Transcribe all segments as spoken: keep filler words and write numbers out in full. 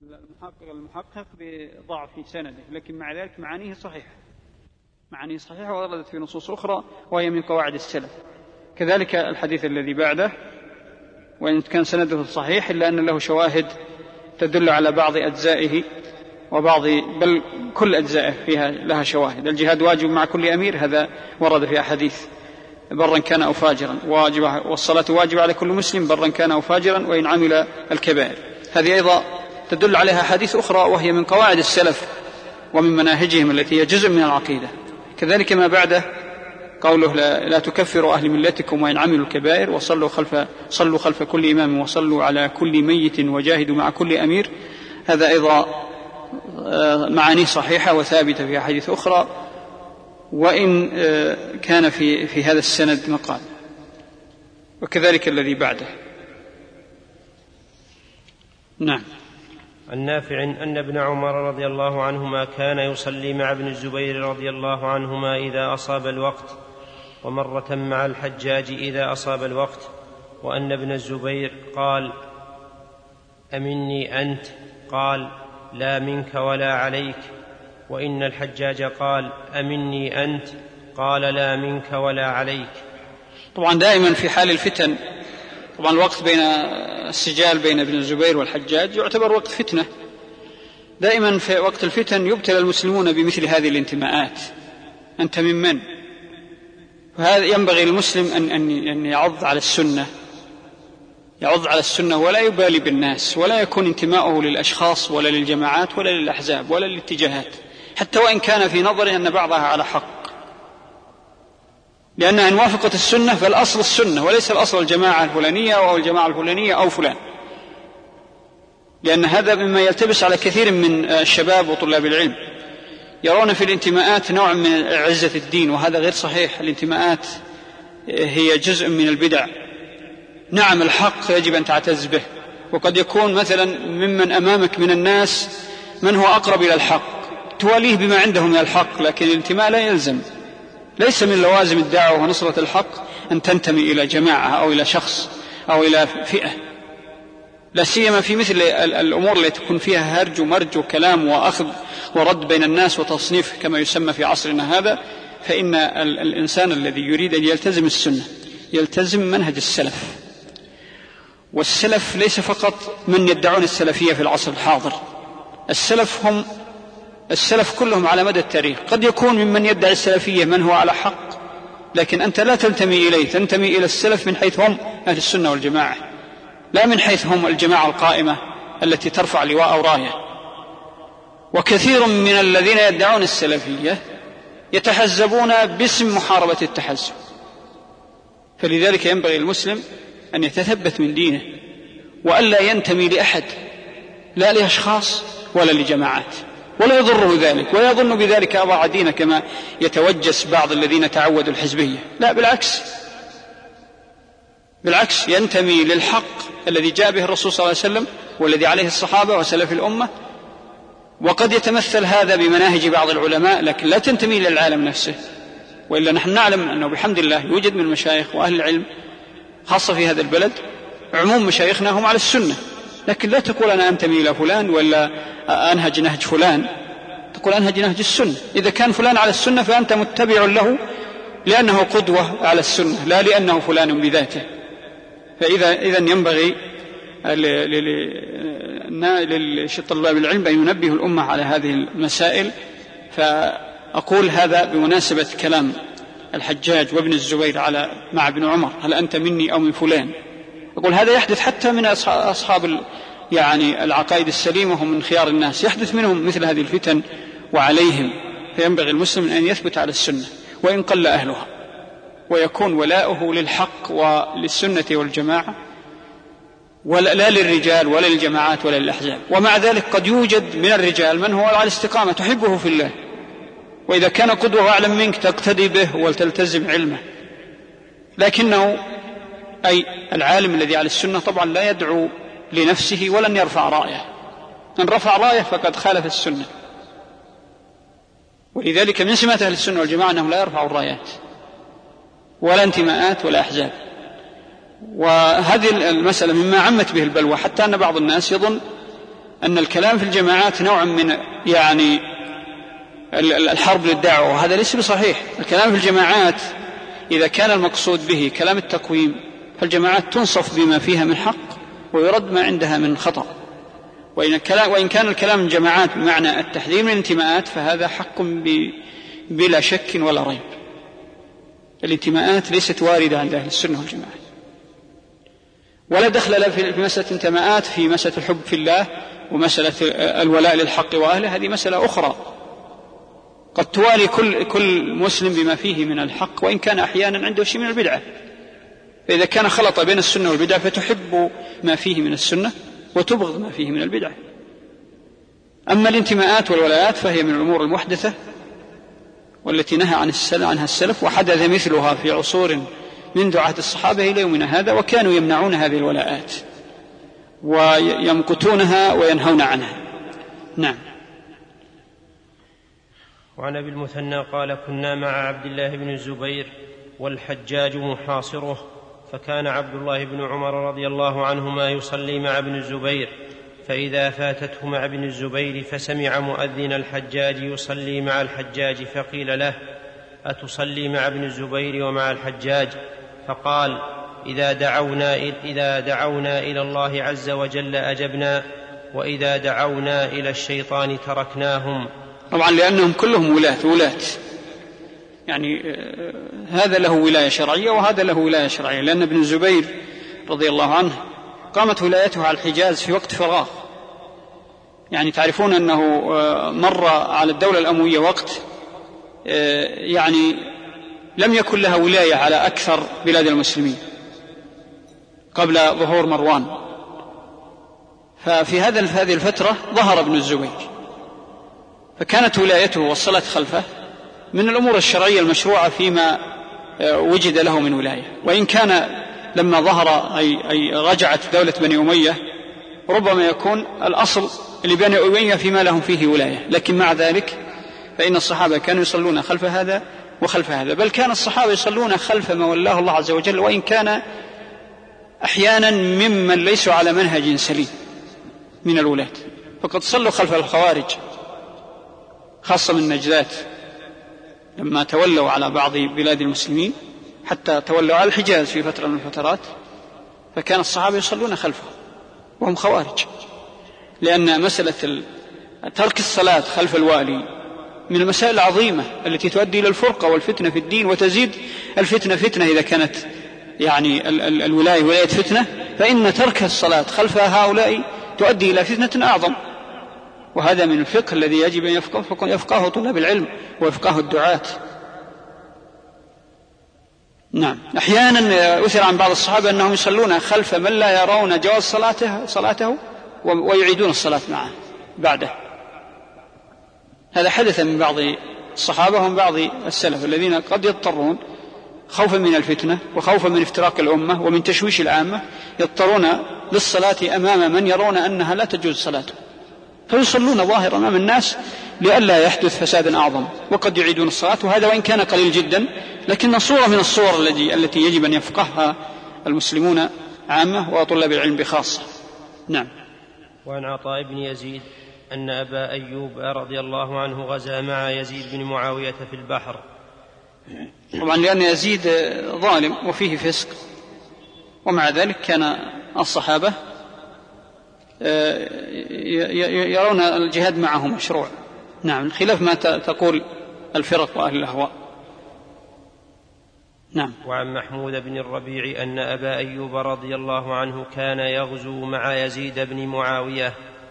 المحقق المحقق بضعف سنده، لكن مع ذلك معانيه صحيحة، معانيه صحيحة وردت في نصوص أخرى وهي من قواعد السلف. كذلك الحديث الذي بعده، وإن كان سنده صحيح إلا أن له شواهد تدل على بعض أجزائه وبعض بل كل أجزائه فيها لها شواهد. الجهاد واجب مع كل أمير، هذا ورد في أحاديث، برا كان أو فاجرا، واجب، والصلاة واجب على كل مسلم برا كان أو فاجرا وإن عمل الكبائر. هذه أيضا تدل عليها حديث أخرى وهي من قواعد السلف ومن مناهجهم التي هي جزء من العقيدة. كذلك ما بعده قوله لا, لا تكفروا أهل ملتكم وإن عملوا الكبائر وصلوا خلف, صلوا خلف كل إمام وصلوا على كل ميت وجاهدوا مع كل أمير، هذا أيضا معاني صحيحة وثابتة في حديث أخرى، وإن كان في, في هذا السند مقال. وكذلك الذي بعده. نعم. عن نافع أن ابن عمر رضي الله عنهما كان يصلي مع ابن الزبير رضي الله عنهما إذا أصاب الوقت، ومرة مع الحجاج إذا أصاب الوقت، وأن ابن الزبير قال: أمني أنت؟ قال: لا منك ولا عليك. وإن الحجاج قال: أمني أنت؟ قال: لا منك ولا عليك. طبعا دائما في حال الفتن، طبعا الوقت بين السجال بين ابن الزبير والحجاج يعتبر وقت فتنة، دائما في وقت الفتن يبتلى المسلمون بمثل هذه الانتماءات. أنت من من؟ وهذا ينبغي المسلم أن, أن يعض على السنة، يعض على السنة ولا يبالي بالناس، ولا يكون انتماؤه للأشخاص ولا للجماعات ولا للأحزاب ولا للاتجاهات، حتى وإن كان في نظره أن بعضها على حق، لأنها إن وافقت السنة فالأصل السنة وليس الأصل الجماعة الفلانية أو الجماعة الفلانية أو فلان، لأن هذا مما يلتبس على كثير من الشباب وطلاب العلم، يرون في الانتماءات نوع من عزة الدين، وهذا غير صحيح. الانتماءات هي جزء من البدع. نعم الحق يجب أن تعتز به، وقد يكون مثلا ممن أمامك من الناس من هو أقرب إلى الحق تواليه بما عنده من الحق، لكن الانتماء لا يلزم، ليس من لوازم الدعوة ونصرة الحق أن تنتمي إلى جماعة أو إلى شخص أو إلى فئة، لا سيما في مثل الأمور التي تكون فيها هرج ومرج وكلام وأخذ ورد بين الناس وتصنيف كما يسمى في عصرنا هذا. فإن الإنسان الذي يريد أن يلتزم السنة يلتزم منهج السلف، والسلف ليس فقط من يدعون السلفية في العصر الحاضر، السلف هم السلف كلهم على مدى التاريخ. قد يكون ممن يدعي السلفية من هو على حق، لكن أنت لا تنتمي إليه، تنتمي إلى السلف من حيث هم أهل السنة والجماعة، لا من حيث هم الجماعة القائمة التي ترفع لواء أو راية. وكثير من الذين يدعون السلفية يتحزبون باسم محاربة التحزب، فلذلك ينبغي المسلم أن يتثبت من دينه وألا ينتمي لأحد، لا لأشخاص ولا لجماعات، ولا يضره ذلك ولا يظن بذلك أضاع دينه كما يتوجس بعض الذين تعودوا الحزبية. لا، بالعكس، بالعكس ينتمي للحق الذي جاء به الرسول صلى الله عليه وسلم والذي عليه الصحابة وسلف الأمة، وقد يتمثل هذا بمناهج بعض العلماء، لكن لا تنتمي للعالم نفسه. وإلا نحن نعلم أنه بحمد الله يوجد من المشايخ وأهل العلم خاصة في هذا البلد عموم مشايخنا هم على السنة، لكن لا تقول أنا أنتمي إلى فلان ولا أنهج نهج فلان، تقول أنهج نهج السنة. إذا كان فلان على السنة فأنت متبع له لأنه قدوة على السنة، لا لأنه فلان بذاته. فإذا إذن ينبغي لطلاب العلم أن ينبه الأمة على هذه المسائل. فأقول هذا بمناسبة كلام الحجاج وابن الزبير على مع ابن عمر: هل أنت مني أو من فلان؟ أقول هذا يحدث حتى من أصحاب يعني العقائد السليمة وهم من خيار الناس، يحدث منهم مثل هذه الفتن وعليهم. فينبغي المسلم أن يثبت على السنة وإن قل أهلها، ويكون ولاؤه للحق وللسنة والجماعة، ولا للرجال ولا للجماعات ولا للأحزاب. ومع ذلك قد يوجد من الرجال من هو على الاستقامة تحبه في الله، وإذا كان قدوة أعلم منك تقتدي به وتلتزم علمه، لكنه أي العالم الذي على السنة طبعا لا يدعو لنفسه ولن يرفع راية، من رفع راية فقد خالف السنة. ولذلك من سمات أهل السنة والجماعة أنهم لا يرفعوا الرايات ولا انتماءات ولا أحزاب. وهذه المسألة مما عمت به البلوى، حتى أن بعض الناس يظن أن الكلام في الجماعات نوع من يعني الحرب للدعوة، وهذا ليس بصحيح. الكلام في الجماعات إذا كان المقصود به كلام التقويم فالجماعات تنصف بما فيها من حق ويرد ما عندها من خطأ، وإن كان الكلام الجماعات بمعنى التحذير من الانتماءات فهذا حق بلا شك ولا ريب. الانتماءات ليست واردة عند أهل السنة والجماعة، ولا دخل في مسألة الانتماءات في مسألة الحب في الله ومسألة الولاء للحق وأهله، هذه مسألة أخرى قد توالي كل, كل مسلم بما فيه من الحق، وإن كان أحيانا عنده شيء من البدعة. فإذا كان خلط بين السنة والبدعة فتحب ما فيه من السنة وتبغض ما فيه من البدعة. أما الانتماءات والولايات فهي من الأمور المحدثة والتي نهى عن عنها السلف، وحدث مثلها في عصور منذ عهد الصحابة إلى يومنا هذا، وكانوا يمنعون هذه الولاءات ويمقتونها وينهون عنها. نعم. وعن أبي المثنى قال: كنا مع عبد الله بن الزبير والحجاج محاصره، فكان عبد الله بن عمر رضي الله عنهما يصلي مع ابن الزبير، فإذا فاتته مع ابن الزبير فسمع مؤذن الحجاج يصلي مع الحجاج، فقيل له: أتصلي مع ابن الزبير ومع الحجاج؟ فقال: إذا دعونا, إذا دعونا إلى الله عز وجل أجبنا، وإذا دعونا إلى الشيطان تركناهم. طبعا لأنهم كلهم ولاة ولاة يعني هذا له ولاية شرعية وهذا له ولاية شرعية، لأن ابن الزبير رضي الله عنه قامت ولايته على الحجاز في وقت فراغ. يعني تعرفون أنه مر على الدولة الأموية وقت يعني لم يكن لها ولاية على أكثر بلاد المسلمين قبل ظهور مروان، ففي هذه الفترة ظهر ابن الزبير، فكانت ولايته والصلاة خلفه من الأمور الشرعية المشروعة فيما وجد له من ولاية. وإن كان لما ظهر أي, أي رجعت دولة بني أمية ربما يكون الأصل لبني أمية فيما لهم فيه ولاية، لكن مع ذلك فإن الصحابة كانوا يصلون خلف هذا وخلف هذا، بل كان الصحابة يصلون خلف ما ولاه الله عز وجل، وإن كان أحيانا ممن ليسوا على منهج سليم من الولاة. فقد صلوا خلف الخوارج خاصة من نجدات لما تولوا على بعض بلاد المسلمين، حتى تولوا على الحجاز في فترة من الفترات، فكان الصحابة يصلون خلفه وهم خوارج، لأن مسألة ترك الصلاة خلف الوالي من المسائل العظيمة التي تؤدي إلى الفرقة والفتنة في الدين، وتزيد الفتنة فتنة إذا كانت يعني الولاية ولاية فتنة، فإن ترك الصلاة خلف هؤلاء تؤدي إلى فتنة أعظم. وهذا من الفقه الذي يجب أن يفقه يفقهه طلاب العلم ويفقهه الدعاة. نعم. أحيانا أثر عن بعض الصحابة أنهم يصلون خلف من لا يرون جواز صلاته, صلاته ويعيدون الصلاة معه بعده. هذا حدث من بعض الصحابة ومن بعض السلف الذين قد يضطرون خوفا من الفتنة وخوفا من افتراق الأمة ومن تشويش العامة يضطرون للصلاة أمام من يرون أنها لا تجوز صلاته، فيصلون ظاهرا أمام الناس لئلا يحدث فساد أعظم، وقد يعيدون الصلاة، وهذا وإن كان قليل جدا لكن صورة من الصور التي يجب أن يفقهها المسلمون عامة وطلاب العلم بخاصة. نعم. وعن عطاء بن يزيد أن أبا أيوب رضي الله عنه غزا مع يزيد بن معاوية في البحر. طبعا لأن يزيد ظالم وفيه فسق، ومع ذلك كان الصحابة يرون الجهاد معه مشروع. نعم، خلاف ما تقول الفرق وأهل الأهواء. نعم. وعن محمود بن الربيع أن أبا أيوب رضي الله عنه كان يغزو مع يزيد بن معاوية.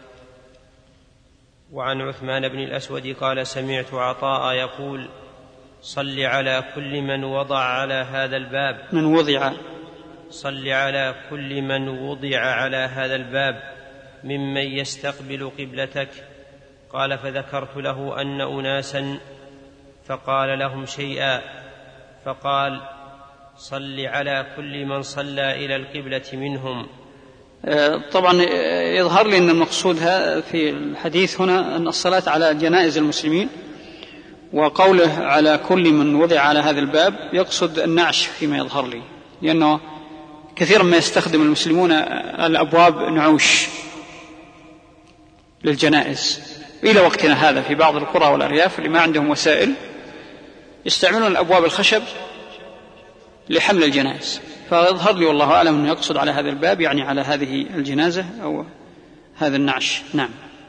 وعن عثمان بن الأسود قال: سمعت عطاء يقول: صل على كل من وضع على هذا الباب من وضع صل على كل من وضع على هذا الباب ممن يستقبل قبلتك. قال: فذكرت له أن أناسا فقال لهم شيئا، فقال: صل على كل من صلى إلى القبلة منهم. طبعا يظهر لي أن المقصود في الحديث هنا أن الصلاة على جنائز المسلمين، وقوله على كل من وضع على هذا الباب يقصد النعش فيما يظهر لي، لأنه كثيرا ما يستخدم المسلمون الأبواب نعوش، للجنائز. إلى وقتنا هذا في بعض القرى والأرياف اللي ما عندهم وسائل يستعملون الأبواب الخشب لحمل الجنائز. فيظهر لي والله أعلم أنه يقصد على هذا الباب يعني على هذه الجنازة أو هذا النعش. نعم.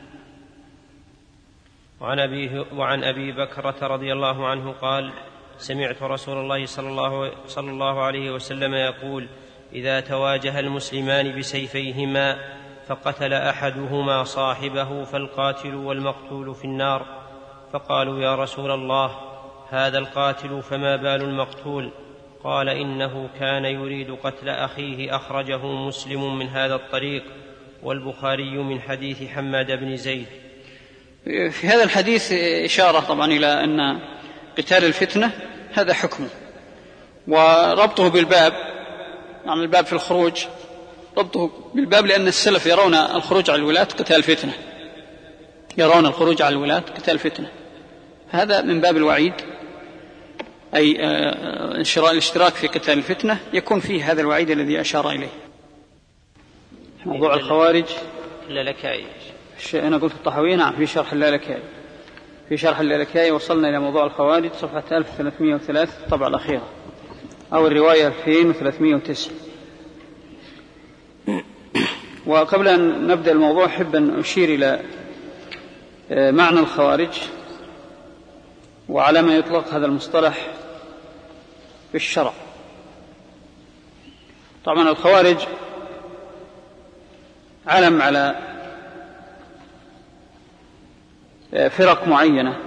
وعن أبي, وعن أبي بكرة رضي الله عنه قال: سمعت رسول الله صلى الله, صلى الله عليه وسلم يقول: إذا تواجه المسلمان بسيفيهما فقتل أحدهما صاحبه فالقاتل والمقتول في النار. فقالوا: يا رسول الله، هذا القاتل فما بال المقتول؟ قال: إنه كان يريد قتل أخيه، أخرجه مسلم من هذا الطريق، والبخاري من حديث حماد بن زيد. في هذا الحديث إشارة طبعا إلى أن قتال الفتنة هذا حكمه، وربطه بالباب يعني الباب في الخروج ربطه بالباب لأن السلف يرون الخروج على الولاة قتال فتنة، يرون الخروج على الولاة قتال فتنة، هذا من باب الوعيد، أي الاشتراك في قتال الفتنة يكون فيه هذا الوعيد الذي أشار إليه. موضوع الخوارج اللالكائي، أنا قلت الطحاوي نعم في شرح اللالكائي، في شرح اللالكائي وصلنا إلى موضوع الخوارج صفحة ألف وثلاثمائة وثلاثة الطبعة الأخيرة أو الرواية ألفين وثلاثمائة وتسعة. وقبل أن نبدأ الموضوع أحب أن أشير إلى معنى الخوارج وعلى ما يطلق هذا المصطلح في الشرع. طبعا الخوارج علم على فرق معينة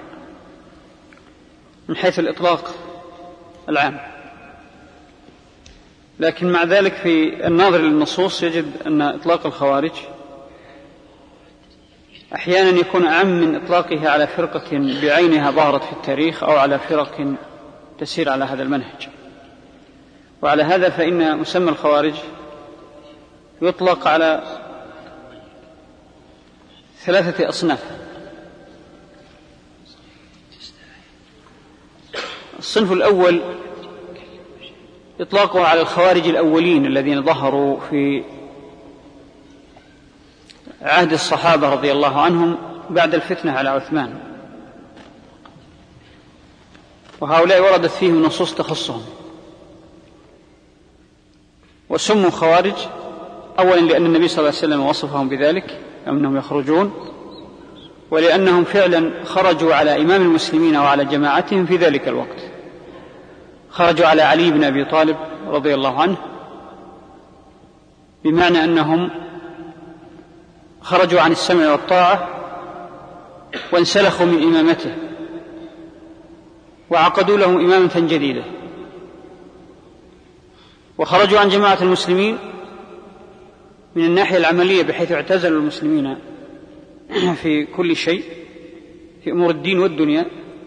من حيث الإطلاق العام، لكن مع ذلك في الناظر للنصوص يجد أن إطلاق الخوارج أحيانا يكون أعم من إطلاقه على فرقة بعينها ظهرت في التاريخ أو على فرق تسير على هذا المنهج. وعلى هذا فإن مسمى الخوارج يطلق على ثلاثة أصناف. الصنف الأول إطلاقه على الخوارج الأولين الذين ظهروا في عهد الصحابة رضي الله عنهم بعد الفتنة على عثمان، وهؤلاء وردت فيهم نصوص تخصهم وسموا خوارج أولا لأن النبي صلى الله عليه وسلم وصفهم بذلك أنهم يخرجون، ولأنهم فعلا خرجوا على إمام المسلمين وعلى جماعتهم في ذلك الوقت، خرجوا على علي بن أبي طالب رضي الله عنه، بمعنى أنهم خرجوا عن السمع والطاعة وانسلخوا من إمامته وعقدوا له إمامة جديدة، وخرجوا عن جماعة المسلمين من الناحية العملية بحيث اعتزلوا المسلمين في كل شيء في أمور الدين والدنيا،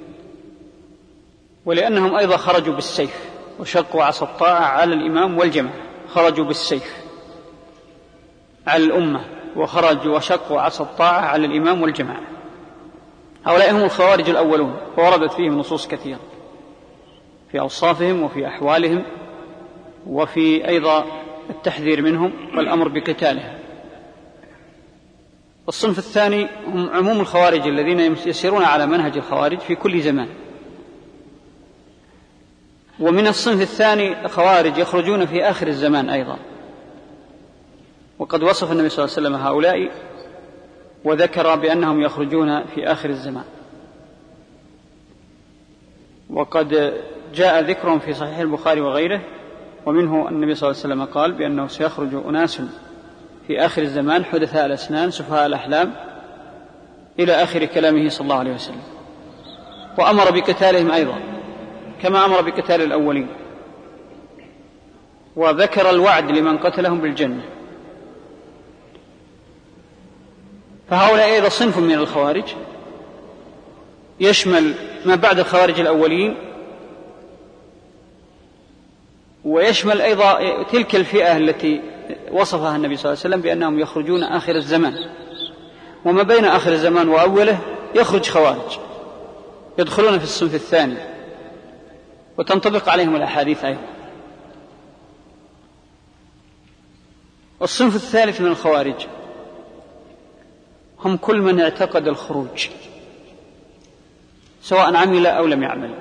ولأنهم أيضا خرجوا بالسيف وشقوا عصا الطاعة على الإمام والجماعة، خرجوا بالسيف على الأمة وخرجوا وشقوا عصا الطاعة على الإمام والجماعة. هؤلاء هم الخوارج الأولون، ووردت فيهم نصوص كثيرة في أوصافهم وفي أحوالهم وفي أيضا التحذير منهم والأمر بقتالهم. الصنف الثاني هم عموم الخوارج الذين يسيرون على منهج الخوارج في كل زمان. ومن الصنف الثاني خوارج يخرجون في آخر الزمان أيضا، وقد وصف النبي صلى الله عليه وسلم هؤلاء وذكر بأنهم يخرجون في آخر الزمان، وقد جاء ذكرهم في صحيح البخاري وغيره، ومنه النبي صلى الله عليه وسلم قال بأنه سيخرج أناس في آخر الزمان حدثاء الأسنان سفهاء الأحلام إلى آخر كلامه صلى الله عليه وسلم، وأمر بقتالهم أيضا كما أمر بقتال الأولين، وذكر الوعد لمن قتلهم بالجنة. فهؤلاء أيضا صنف من الخوارج يشمل ما بعد الخوارج الأولين، ويشمل أيضا تلك الفئة التي وصفها النبي صلى الله عليه وسلم بأنهم يخرجون آخر الزمان، وما بين آخر الزمان وأوله يخرج خوارج يدخلون في الصنف الثاني وتنطبق عليهم الأحاديث أيضا. الصنف الثالث من الخوارج هم كل من اعتقد الخروج سواء عمل أو لم يعمل،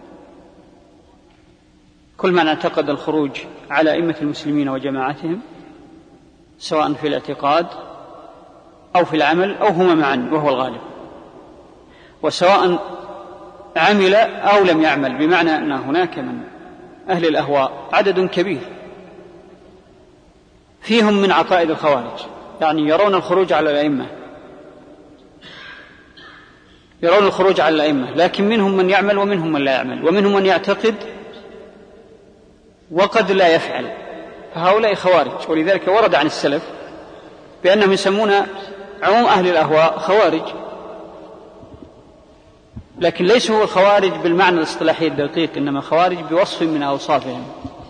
كل من اعتقد الخروج على أئمة المسلمين وجماعتهم سواء في الاعتقاد أو في العمل أو هما معا وهو الغالب، وسواء عمل أو لم يعمل، بمعنى أن هناك من أهل الأهواء عدد كبير فيهم من عقائد الخوارج، يعني يرون الخروج على الأئمة يرون الخروج على الأئمة لكن منهم من يعمل ومنهم من لا يعمل، ومنهم من يعتقد وقد لا يفعل، فهؤلاء خوارج. ولذلك ورد عن السلف بأنهم يسمون عموم أهل الأهواء خوارج، لكن ليسوا هو الخوارج بالمعنى الاصطلاحي الدقيق، إنما خوارج بوصف من أوصافهم.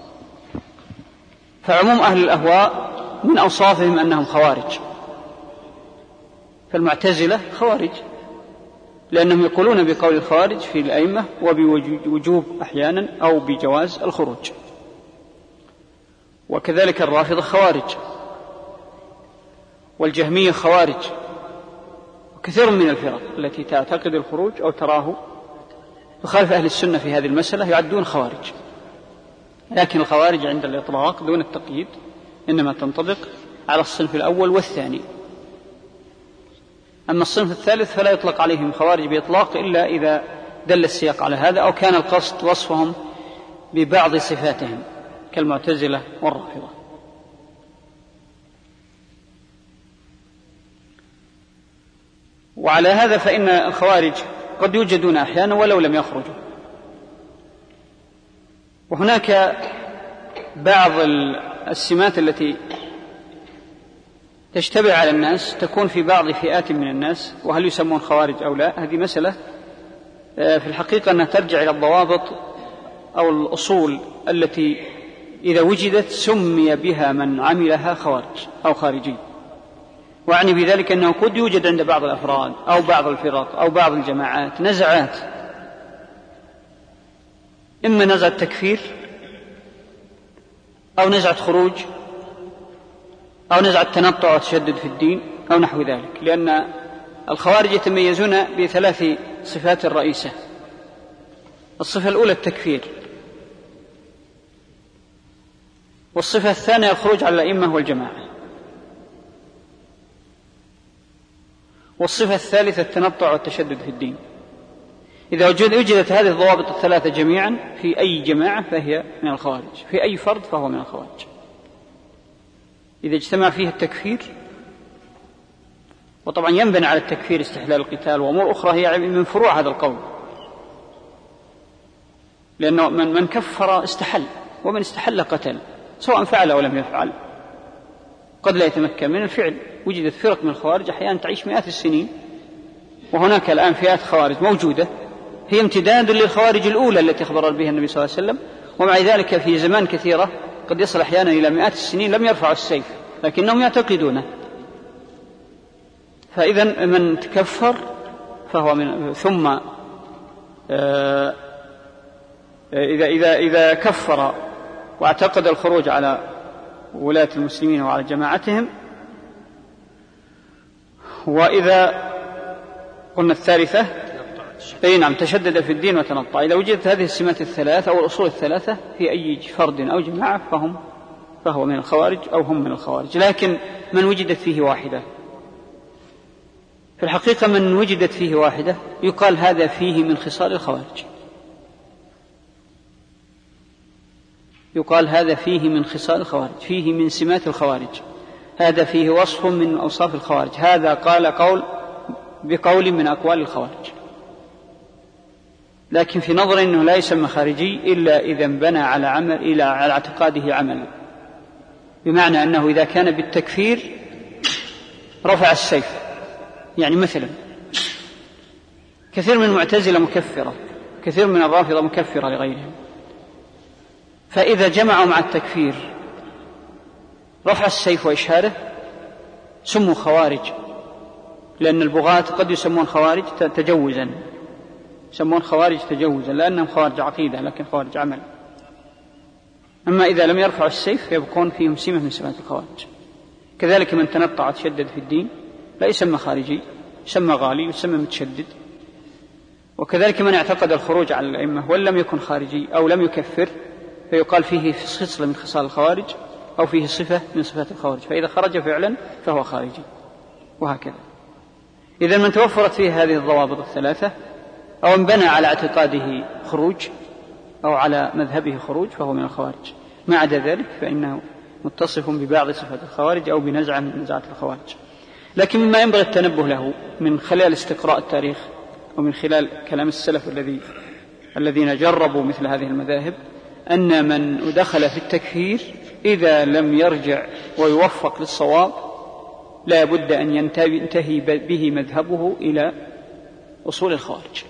فعموم أهل الأهواء من أوصافهم أنهم خوارج، فالمعتزلة خوارج لأنهم يقولون بقول الخوارج في الأئمة وبوجوب أحيانا أو بجواز الخروج، وكذلك الرافضة خوارج، والجهمية خوارج، وكثير من الفرق التي تعتقد الخروج أو تراه يخالف أهل السنة في هذه المسألة يعدون خوارج. لكن الخوارج عند الإطلاق دون التقييد إنما تنطبق على الصنف الأول والثاني، أما الصنف الثالث فلا يطلق عليهم خوارج بإطلاق إلا إذا دل السياق على هذا أو كان القصد وصفهم ببعض صفاتهم كالمعتزلة والرافضة. وعلى هذا فإن الخوارج قد يوجدون أحيانا ولو لم يخرجوا. وهناك بعض السمات التي تشتبه على الناس تكون في بعض فئات من الناس، وهل يسمون خوارج أو لا هذه مسألة في الحقيقة أنها ترجع إلى الضوابط أو الأصول التي إذا وجدت سمي بها من عملها خوارج أو خارجي. وأعني بذلك أنه قد يوجد عند بعض الأفراد أو بعض الفرق أو بعض الجماعات نزعات، إما نزعة تكفير أو نزعة خروج أو نزعة تنطع وتشدد في الدين أو نحو ذلك، لأن الخوارج يتميزون بثلاث صفات رئيسة. الصفة الأولى التكفير، والصفة الثانية الخروج على الأئمة والجماعة، والصفة الثالثة التنطع والتشدد في الدين. إذا وجدت هذه الضوابط الثلاثة جميعا في أي جماعة فهي من الخوارج، في أي فرد فهو من الخوارج. إذا اجتمع فيه التكفير، وطبعا ينبني على التكفير استحلال القتال وأمور أخرى هي من فروع هذا القول، لأنه من, من كفر استحل، ومن استحل قتل سواء فعل أو لم يفعل، قد لا يتمكن من الفعل. وجدت فرق من الخوارج أحيانا تعيش مئات السنين، وهناك الآن فئات خوارج موجودة هي امتداد للخوارج الأولى التي أخبر بها النبي صلى الله عليه وسلم، ومع ذلك في زمان كثيرة قد يصل أحيانا إلى مئات السنين لم يرفعوا السيف لكنهم يعتقدونه. فإذا من تكفر فهو من ثم آه إذا, إذا, إذا كفر واعتقد الخروج على ولاة المسلمين وعلى جماعتهم، وإذا قلنا الثالثة أي نعم تشدد في الدين وتنطع. إذا وجدت هذه السمات الثلاثة أو الأصول الثلاثة في أي فرد أو جماعة فهم فهو من الخوارج أو هم من الخوارج. لكن من وجدت فيه واحدة، في الحقيقة من وجدت فيه واحدة يقال هذا فيه من خصال الخوارج، يقال هذا فيه من خصال الخوارج، فيه من سمات الخوارج، هذا فيه وصف من أوصاف الخوارج، هذا قال قول بقول من أقوال الخوارج. لكن في نظر أنه لا يسمى خارجي إلا إذا انبنى على عمل إلى على اعتقاده عمل، بمعنى أنه إذا كان بالتكفير رفع السيف. يعني مثلا كثير من المعتزلة مكفرة، كثير من الرافضة مكفرة لغيرهم، فإذا جمعوا مع التكفير رفع السيف وإشهاره سموا خوارج، لأن البغاة قد يسمون خوارج تجوزا، يسمون خوارج تجوزا لأنهم خوارج عقيدة لكن خوارج عمل. أما إذا لم يرفعوا السيف فيبقون فيهم سمة من سمات الخوارج. كذلك من تنطع وتشدد في الدين لا يسمى خارجي، يسمى غالي، يسمى متشدد. وكذلك من اعتقد الخروج على الأئمة وإن لم يكن خارجي أو لم يكفر فيقال فيه خصلة من خصال الخوارج أو فيه صفة من صفات الخوارج، فإذا خرج فعلا فهو خارجي، وهكذا. إذا من توفرت فيه هذه الضوابط الثلاثة أو انبنى على اعتقاده خروج أو على مذهبه خروج فهو من الخوارج. ما عدا ذلك فإنه متصف ببعض صفات الخوارج أو بنزعة من نزعات الخوارج. لكن مما ينبغي التنبه له من خلال استقراء التاريخ ومن خلال كلام السلف الذي الذين جربوا مثل هذه المذاهب أن من دخل في التكفير إذا لم يرجع ويوفق للصواب لا بد أن ينتهي به مذهبه إلى أصول الخوارج.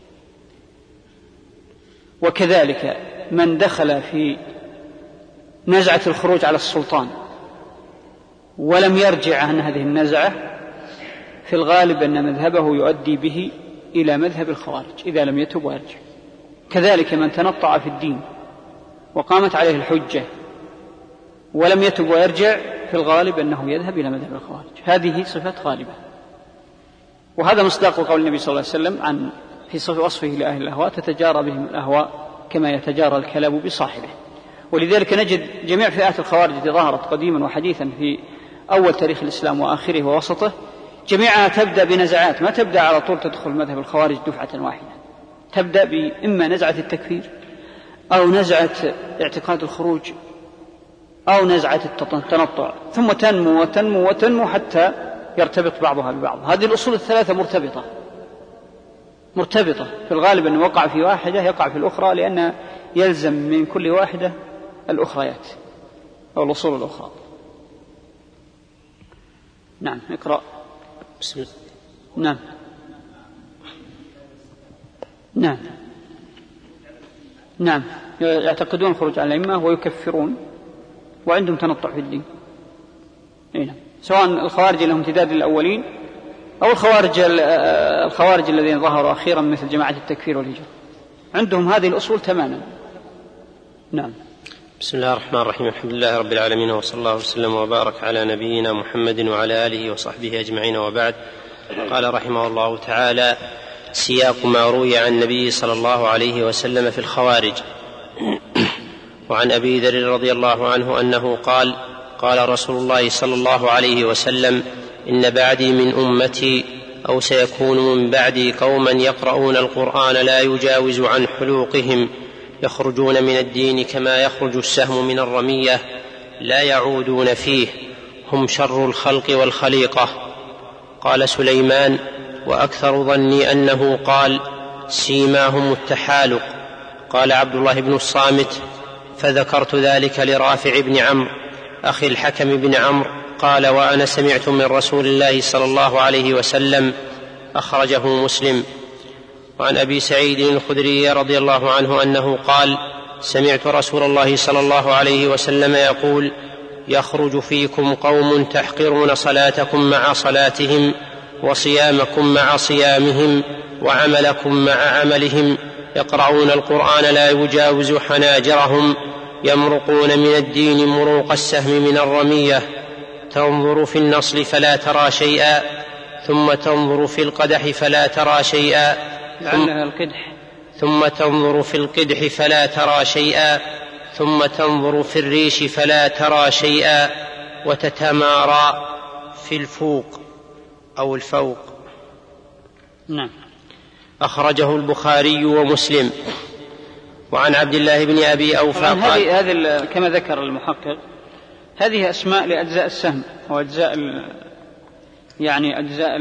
وكذلك من دخل في نزعة الخروج على السلطان ولم يرجع عن هذه النزعة في الغالب أن مذهبه يؤدي به إلى مذهب الخوارج إذا لم يتب ويرجع. كذلك من تنطع في الدين وقامت عليه الحجة ولم يتب ويرجع في الغالب أنه يذهب إلى مذهب الخوارج. هذه صفات غالبة، وهذا مصداق قول النبي صلى الله عليه وسلم عن في صف وصفه لأهل الأهواء تتجارى بهم الأهواء كما يتجارى الكلاب بصاحبه. ولذلك نجد جميع فئات الخوارج التي ظهرت قديما وحديثا في أول تاريخ الإسلام وآخره ووسطه جميعها تبدأ بنزعات، ما تبدأ على طول تدخل مذهب الخوارج دفعة واحدة، تبدأ بإما نزعة التكفير أو نزعة اعتقاد الخروج أو نزعة التنطع، ثم تنمو وتنمو وتنمو حتى يرتبط بعضها ببعض. هذه الأصول الثلاثة مرتبطة مرتبطة في الغالب أن وقع في واحدة يقع في الأخرى، لأن يلزم من كل واحدة الأخريات أو الأصول الأخرى. نعم اقرأ. بسم الله. نعم نعم نعم يعتقدون الخروج على الأئمة ويكفرون وعندهم تنطع في الدين. نعم. سواء الخوارج لهم امتداد للأولين أو الخوارج الخوارج الذين ظهروا أخيرا مثل جماعة التكفير والهجرة، عندهم هذه الأصول تماما. نعم. بسم الله الرحمن الرحيم. الحمد لله رب العالمين، وصلى الله وسلم وبارك على نبينا محمد وعلى آله وصحبه أجمعين، وبعد. قال رحمه الله تعالى: سياق ما روي عن النبي صلى الله عليه وسلم في الخوارج. وعن أبي ذر رضي الله عنه أنه قال: قال رسول الله صلى الله عليه وسلم: إن بعدي من أمتي أو سيكون من بعدي قوما يقرؤون القرآن لا يجاوز عن حلوقهم، يخرجون من الدين كما يخرج السهم من الرمية، لا يعودون فيه، هم شر الخلق والخليقة. قال سليمان: وأكثر ظني أنه قال: سيماهم التحالق. قال عبد الله بن الصامت: فذكرت ذلك لرافع بن عمرو أخي الحكم بن عمرو قال: وأنا سمعت من رسول الله صلى الله عليه وسلم. أخرجه مسلم. وعن أبي سعيد الخدري رضي الله عنه أنه قال: سمعت رسول الله صلى الله عليه وسلم يقول: يخرج فيكم قوم تحقرون صلاتكم مع صلاتهم، وصيامكم مع صيامهم، وعملكم مع عملهم، يقرؤون القرآن لا يجاوز حناجرهم، يمرقون من الدين مروق السهم من الرمية، تنظر في النصل فلا ترى شيئا، ثم تنظر في القدح فلا ترى شيئا، ثم, القدح ثم تنظر في القدح فلا ترى شيئا، ثم تنظر في الريش فلا ترى شيئا، وتتمارى في الفوق أو الفوق. نعم. أخرجه البخاري ومسلم. وعن عبد الله بن أبي أوفى قال: هذه كما ذكر المحقق هذه أسماء لأجزاء السهم وأجزاء يعني أجزاء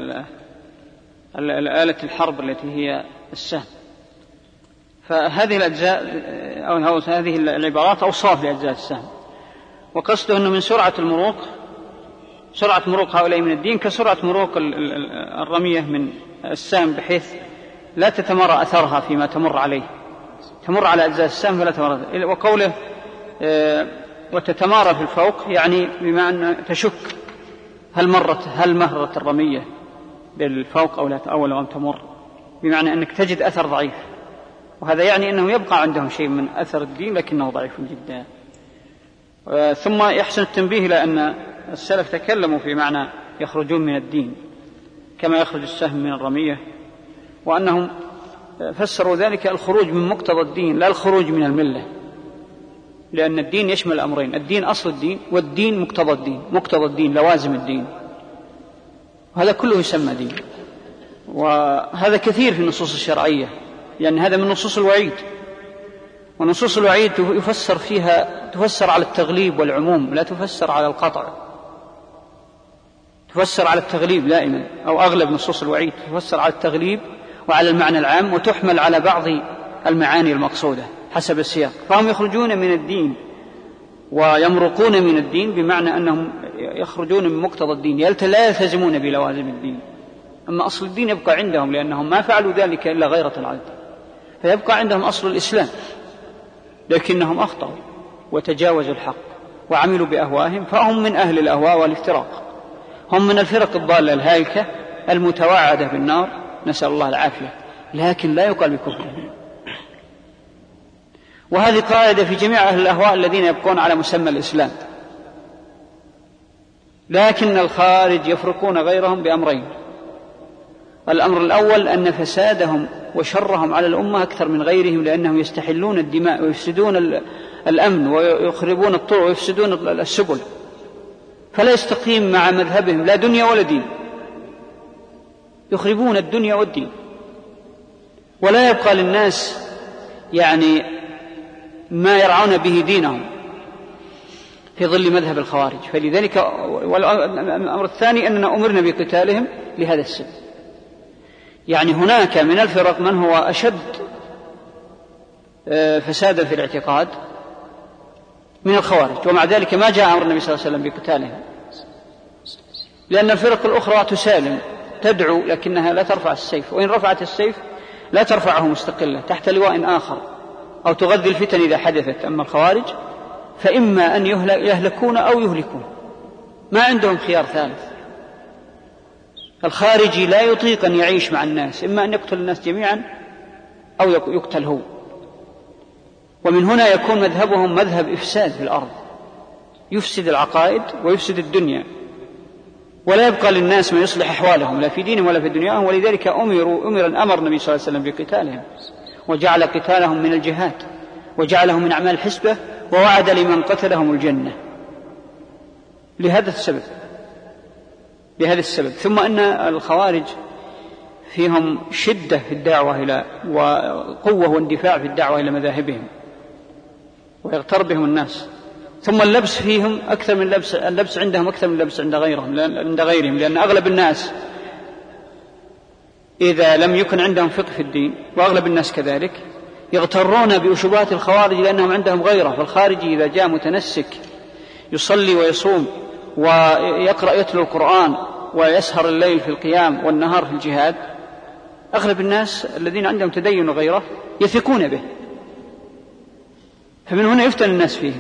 الآلة الحرب التي هي السهم، فهذه الأجزاء أو هذه العبارات أوصاف لأجزاء السهم، وقصده أنه من سرعة المروق سرعة مروق هؤلاء من الدين كسرعة مروق الرمية من السهم، بحيث لا تتمر أثرها فيما تمر عليه، تمر على أجزاء السهم فلا تمر. وقوله وتتمارى في الفوق يعني بما أن تشك هل مرت هل مهرت الرمية بالفوق أو لا أو لم تمر، بمعنى أنك تجد أثر ضعيف، وهذا يعني أنه يبقى عندهم شيء من أثر الدين لكنه ضعيف جدا. ثم يحسن التنبيه إلى أن السلف تكلموا في معنى يخرجون من الدين كما يخرج السهم من الرمية، وأنهم فسروا ذلك الخروج من مقتضى الدين لا الخروج من الملة، لأن الدين يشمل الأمرين، الدين أصل الدين والدين مقتضى الدين، مقتضى الدين لوازم الدين، وهذا كله يسمى دين. وهذا كثير في النصوص الشرعية، لأن هذا من نصوص الوعيد، ونصوص الوعيد يفسر فيها تفسر على التغليب والعموم، لا تفسر على القطع، تفسر على التغليب دائما، أو أغلب نصوص الوعيد تفسر على التغليب وعلى المعنى العام، وتحمل على بعض المعاني المقصودة حسب السياق. فهم يخرجون من الدين ويمرقون من الدين، بمعنى أنهم يخرجون من مقتضى الدين، لا يلتزمون بلوازم الدين، أما أصل الدين يبقى عندهم، لأنهم ما فعلوا ذلك إلا غيرة العدل، فيبقى عندهم أصل الإسلام، لكنهم أخطأوا وتجاوزوا الحق وعملوا بأهوائهم، فهم من أهل الأهواء والافتراق، هم من الفرق الضالة الهالكة المتوعدة بالنار، نسأل الله العافية، لكن لا يقال بكفرهم. وهذه قاعدة في جميع أهل الأهواء الذين يبقون على مسمى الإسلام، لكن الخارج يفرقون غيرهم بأمرين: الأمر الأول أن فسادهم وشرهم على الأمة أكثر من غيرهم، لأنهم يستحلون الدماء ويفسدون الأمن ويخربون الطرق ويفسدون السبل، فلا يستقيم مع مذهبهم لا دنيا ولا دين، يخربون الدنيا والدين، ولا يبقى للناس يعني ما يرعون به دينهم في ظل مذهب الخوارج. فلذلك والأمر الثاني أننا أمرنا بقتالهم لهذا السبب. يعني هناك من الفرق من هو أشد فسادا في الاعتقاد من الخوارج، ومع ذلك ما جاء أمر النبي صلى الله عليه وسلم بقتالهم، لأن الفرق الأخرى تسالم تدعو لكنها لا ترفع السيف، وإن رفعت السيف لا ترفعه مستقلة تحت لواء آخر، أو تغذي الفتن إذا حدثت. أما الخوارج فإما أن يهلكون أو يهلكون، ما عندهم خيار ثالث. الخارجي لا يطيق أن يعيش مع الناس، إما أن يقتل الناس جميعا أو يقتل هو، ومن هنا يكون مذهبهم مذهب إفساد في الأرض، يفسد العقائد ويفسد الدنيا، ولا يبقى للناس ما يصلح أحوالهم لا في دينهم ولا في دنياهم. ولذلك أمروا أمر أمر النبي صلى الله عليه وسلم بقتالهم، وجعل قتالهم من الجهاد، وجعلهم من أعمال الحسبة، ووعد لمن قتلهم الجنة لهذا السبب لهذا السبب ثم أن الخوارج فيهم شدة في الدعوة إلى وقوة واندفاع في الدعوة إلى مذاهبهم، ويغتر بهم الناس. ثم اللبس فيهم أكثر من لبس اللبس عندهم أكثر من لبس عند غيرهم عند غيرهم لأن أغلب الناس إذا لم يكن عندهم فقه في الدين، وأغلب الناس كذلك، يغترون بأشبهات الخوارج لأنهم عندهم غيره. فالخارجي إذا جاء متنسك يصلي ويصوم ويقرأ يتلو القرآن ويسهر الليل في القيام والنهار في الجهاد، أغلب الناس الذين عندهم تدين غيره يثقون به، فمن هنا يفتن الناس فيه.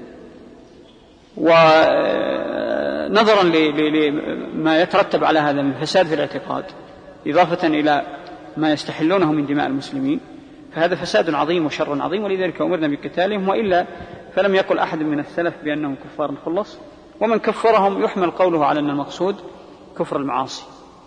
ونظرا لما يترتب على هذا من فساد في الاعتقاد إضافة إلى ما يستحلونه من دماء المسلمين، فهذا فساد عظيم وشر عظيم، ولذلك أمرنا بقتالهم. وإلا فلم يقل أحد من السلف بأنهم كفار خلص، ومن كفرهم يحمل قوله على أن المقصود كفر المعاصي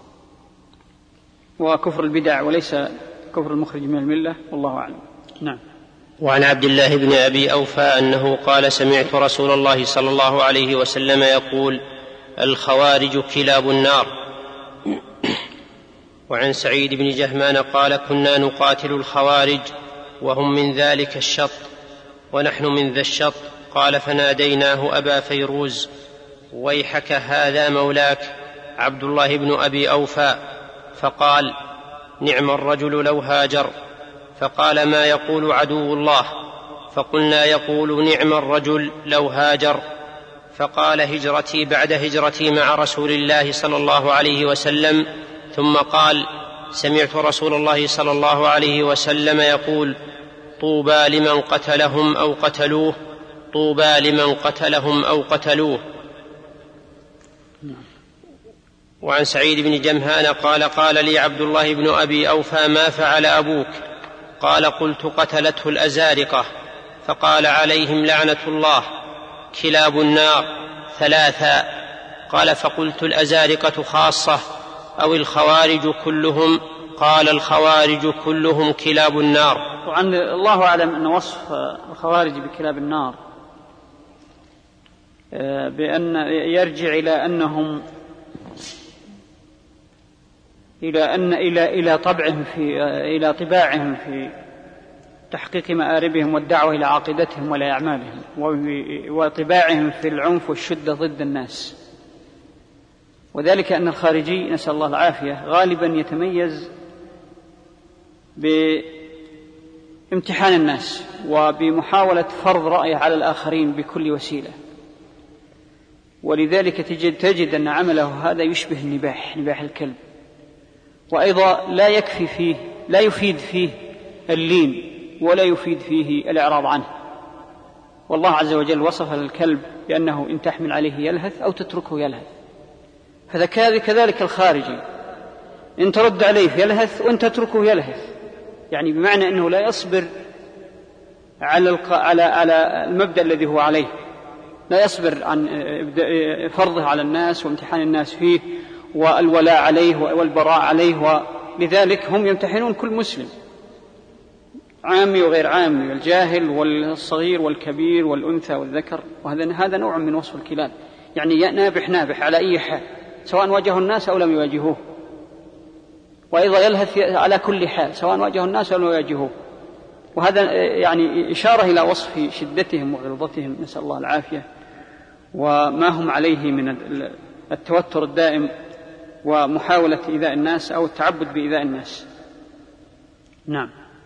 وكفر البدع وليس كفر المخرج من الملة، والله أعلم. نعم. وعن عبد الله بن أبي أوفى أنه قال: سمعت رسول الله صلى الله عليه وسلم يقول: الخوارج كلاب النار. وعن سعيد بن جهمان قال: كنا نقاتل الخوارج وهم من ذلك الشط ونحن من ذا الشط. قال: فناديناه أبا فيروز: ويحك هذا مولاك عبد الله بن أبي أوفى. فقال: نعم الرجل لو هاجر. فقال: ما يقول عدو الله؟ فقلنا: يقول نعم الرجل لو هاجر. فقال: هجرتي بعد هجرتي مع رسول الله صلى الله عليه وسلم. ثم قال: سمعت رسول الله صلى الله عليه وسلم يقول: طوبى لمن قتلهم أو قتلوه، طوبى لمن قتلهم أو قتلوه. وعن سعيد بن جمهان قال: قال لي عبد الله بن أبي أوفى: ما فعل أبوك؟ قال: قلت: قتلته الأزارقة. فقال: عليهم لعنة الله، كلاب النار ثلاثا. قال: فقلت: الأزارقة خاصة أو الخوارج كلهم؟ قال: الخوارج كلهم كلاب النار. طبعا الله أعلم أن وصف الخوارج بكلاب النار بأن يرجع إلى أنهم إلى أن إلى إلى طبعهم في إلى طباعهم في تحقيق مآربهم والدعوة إلى عقيدتهم ولا أعمالهم، وطباعهم في العنف والشدة ضد الناس. وذلك أن الخارجي نسأل الله العافية غالبا يتميز بامتحان الناس وبمحاولة فرض رأيه على الآخرين بكل وسيلة، ولذلك تجد, تجد أن عمله هذا يشبه النباح، نباح الكلب، وأيضا لا يكفي فيه لا يفيد فيه اللين ولا يفيد فيه الإعراض عنه. والله عز وجل وصف الكلب بأنه إن تحمل عليه يلهث أو تتركه يلهث، فكذلك الخارجي إن ترد عليه يلهث وإن تتركه يلهث، يعني بمعنى أنه لا يصبر على على على المبدأ الذي هو عليه، لا يصبر عن فرضه على الناس وامتحان الناس فيه والولاء عليه والبراء عليه. ولذلك هم يمتحنون كل مسلم، عامي وغير عامي، والجاهل والصغير والكبير والأنثى والذكر، وهذا هذا نوع من وصف الكلاب، يعني نابح نابح على أي حال سواء واجهوا الناس أو لم يواجهوه، وأيضا يلهث على كل حال سواء واجهوا الناس أو لم يواجهوه. وهذا يعني إشارة إلى وصف شدتهم وغلظتهم نسأل الله العافية، وما هم عليه من التوتر الدائم ومحاولة إيذاء الناس أو التعبد بإيذاء الناس. نعم.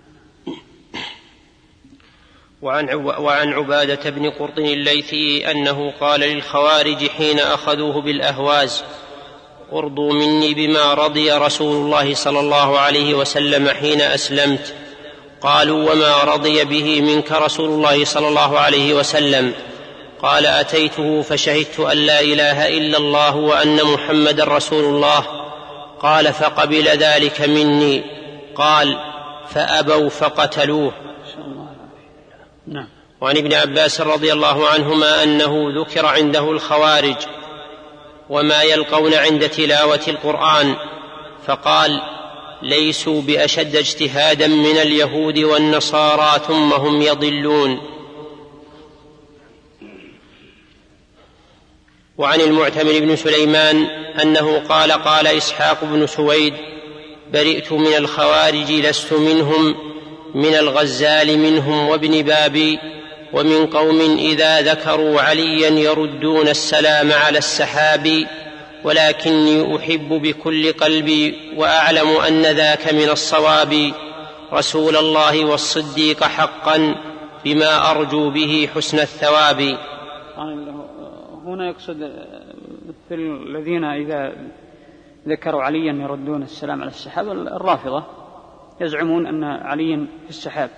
وعن وعن عبادة بن قرط الليثي أنه قال للخوارج حين أخذوه بالأهواز: ارضوا مني بما رضي رسول الله صلى الله عليه وسلم حين أسلمت. قالوا: وما رضي به منك رسول الله صلى الله عليه وسلم؟ قال: أتيته فشهدت أن لا إله إلا الله وأن محمد رسول الله. قال: فقبل ذلك مني. قال: فأبوا فقتلوه. نعم. وعن ابن عباس رضي الله عنهما أنه ذكر عنده الخوارج وما يلقون عند تلاوة القرآن، فقال: ليسوا بأشد اجتهادا من اليهود والنصارى ثم هم يضلون. وعن المعتمر بن سليمان أنه قال: قال إسحاق بن سويد: برئت من الخوارج لست منهم، من الغزال منهم وابن بابي، ومن قوم إذا ذكروا عليا يردون السلام على السحاب، ولكني أحب بكل قلبي وأعلم أن ذاك من الصواب، رسول الله والصديق حقا بما أرجو به حسن الثواب. هنا يقصد في الذين إذا ذكروا عليا يردون السلام على السحاب الرافضة، يزعمون أن عليا في السحاب.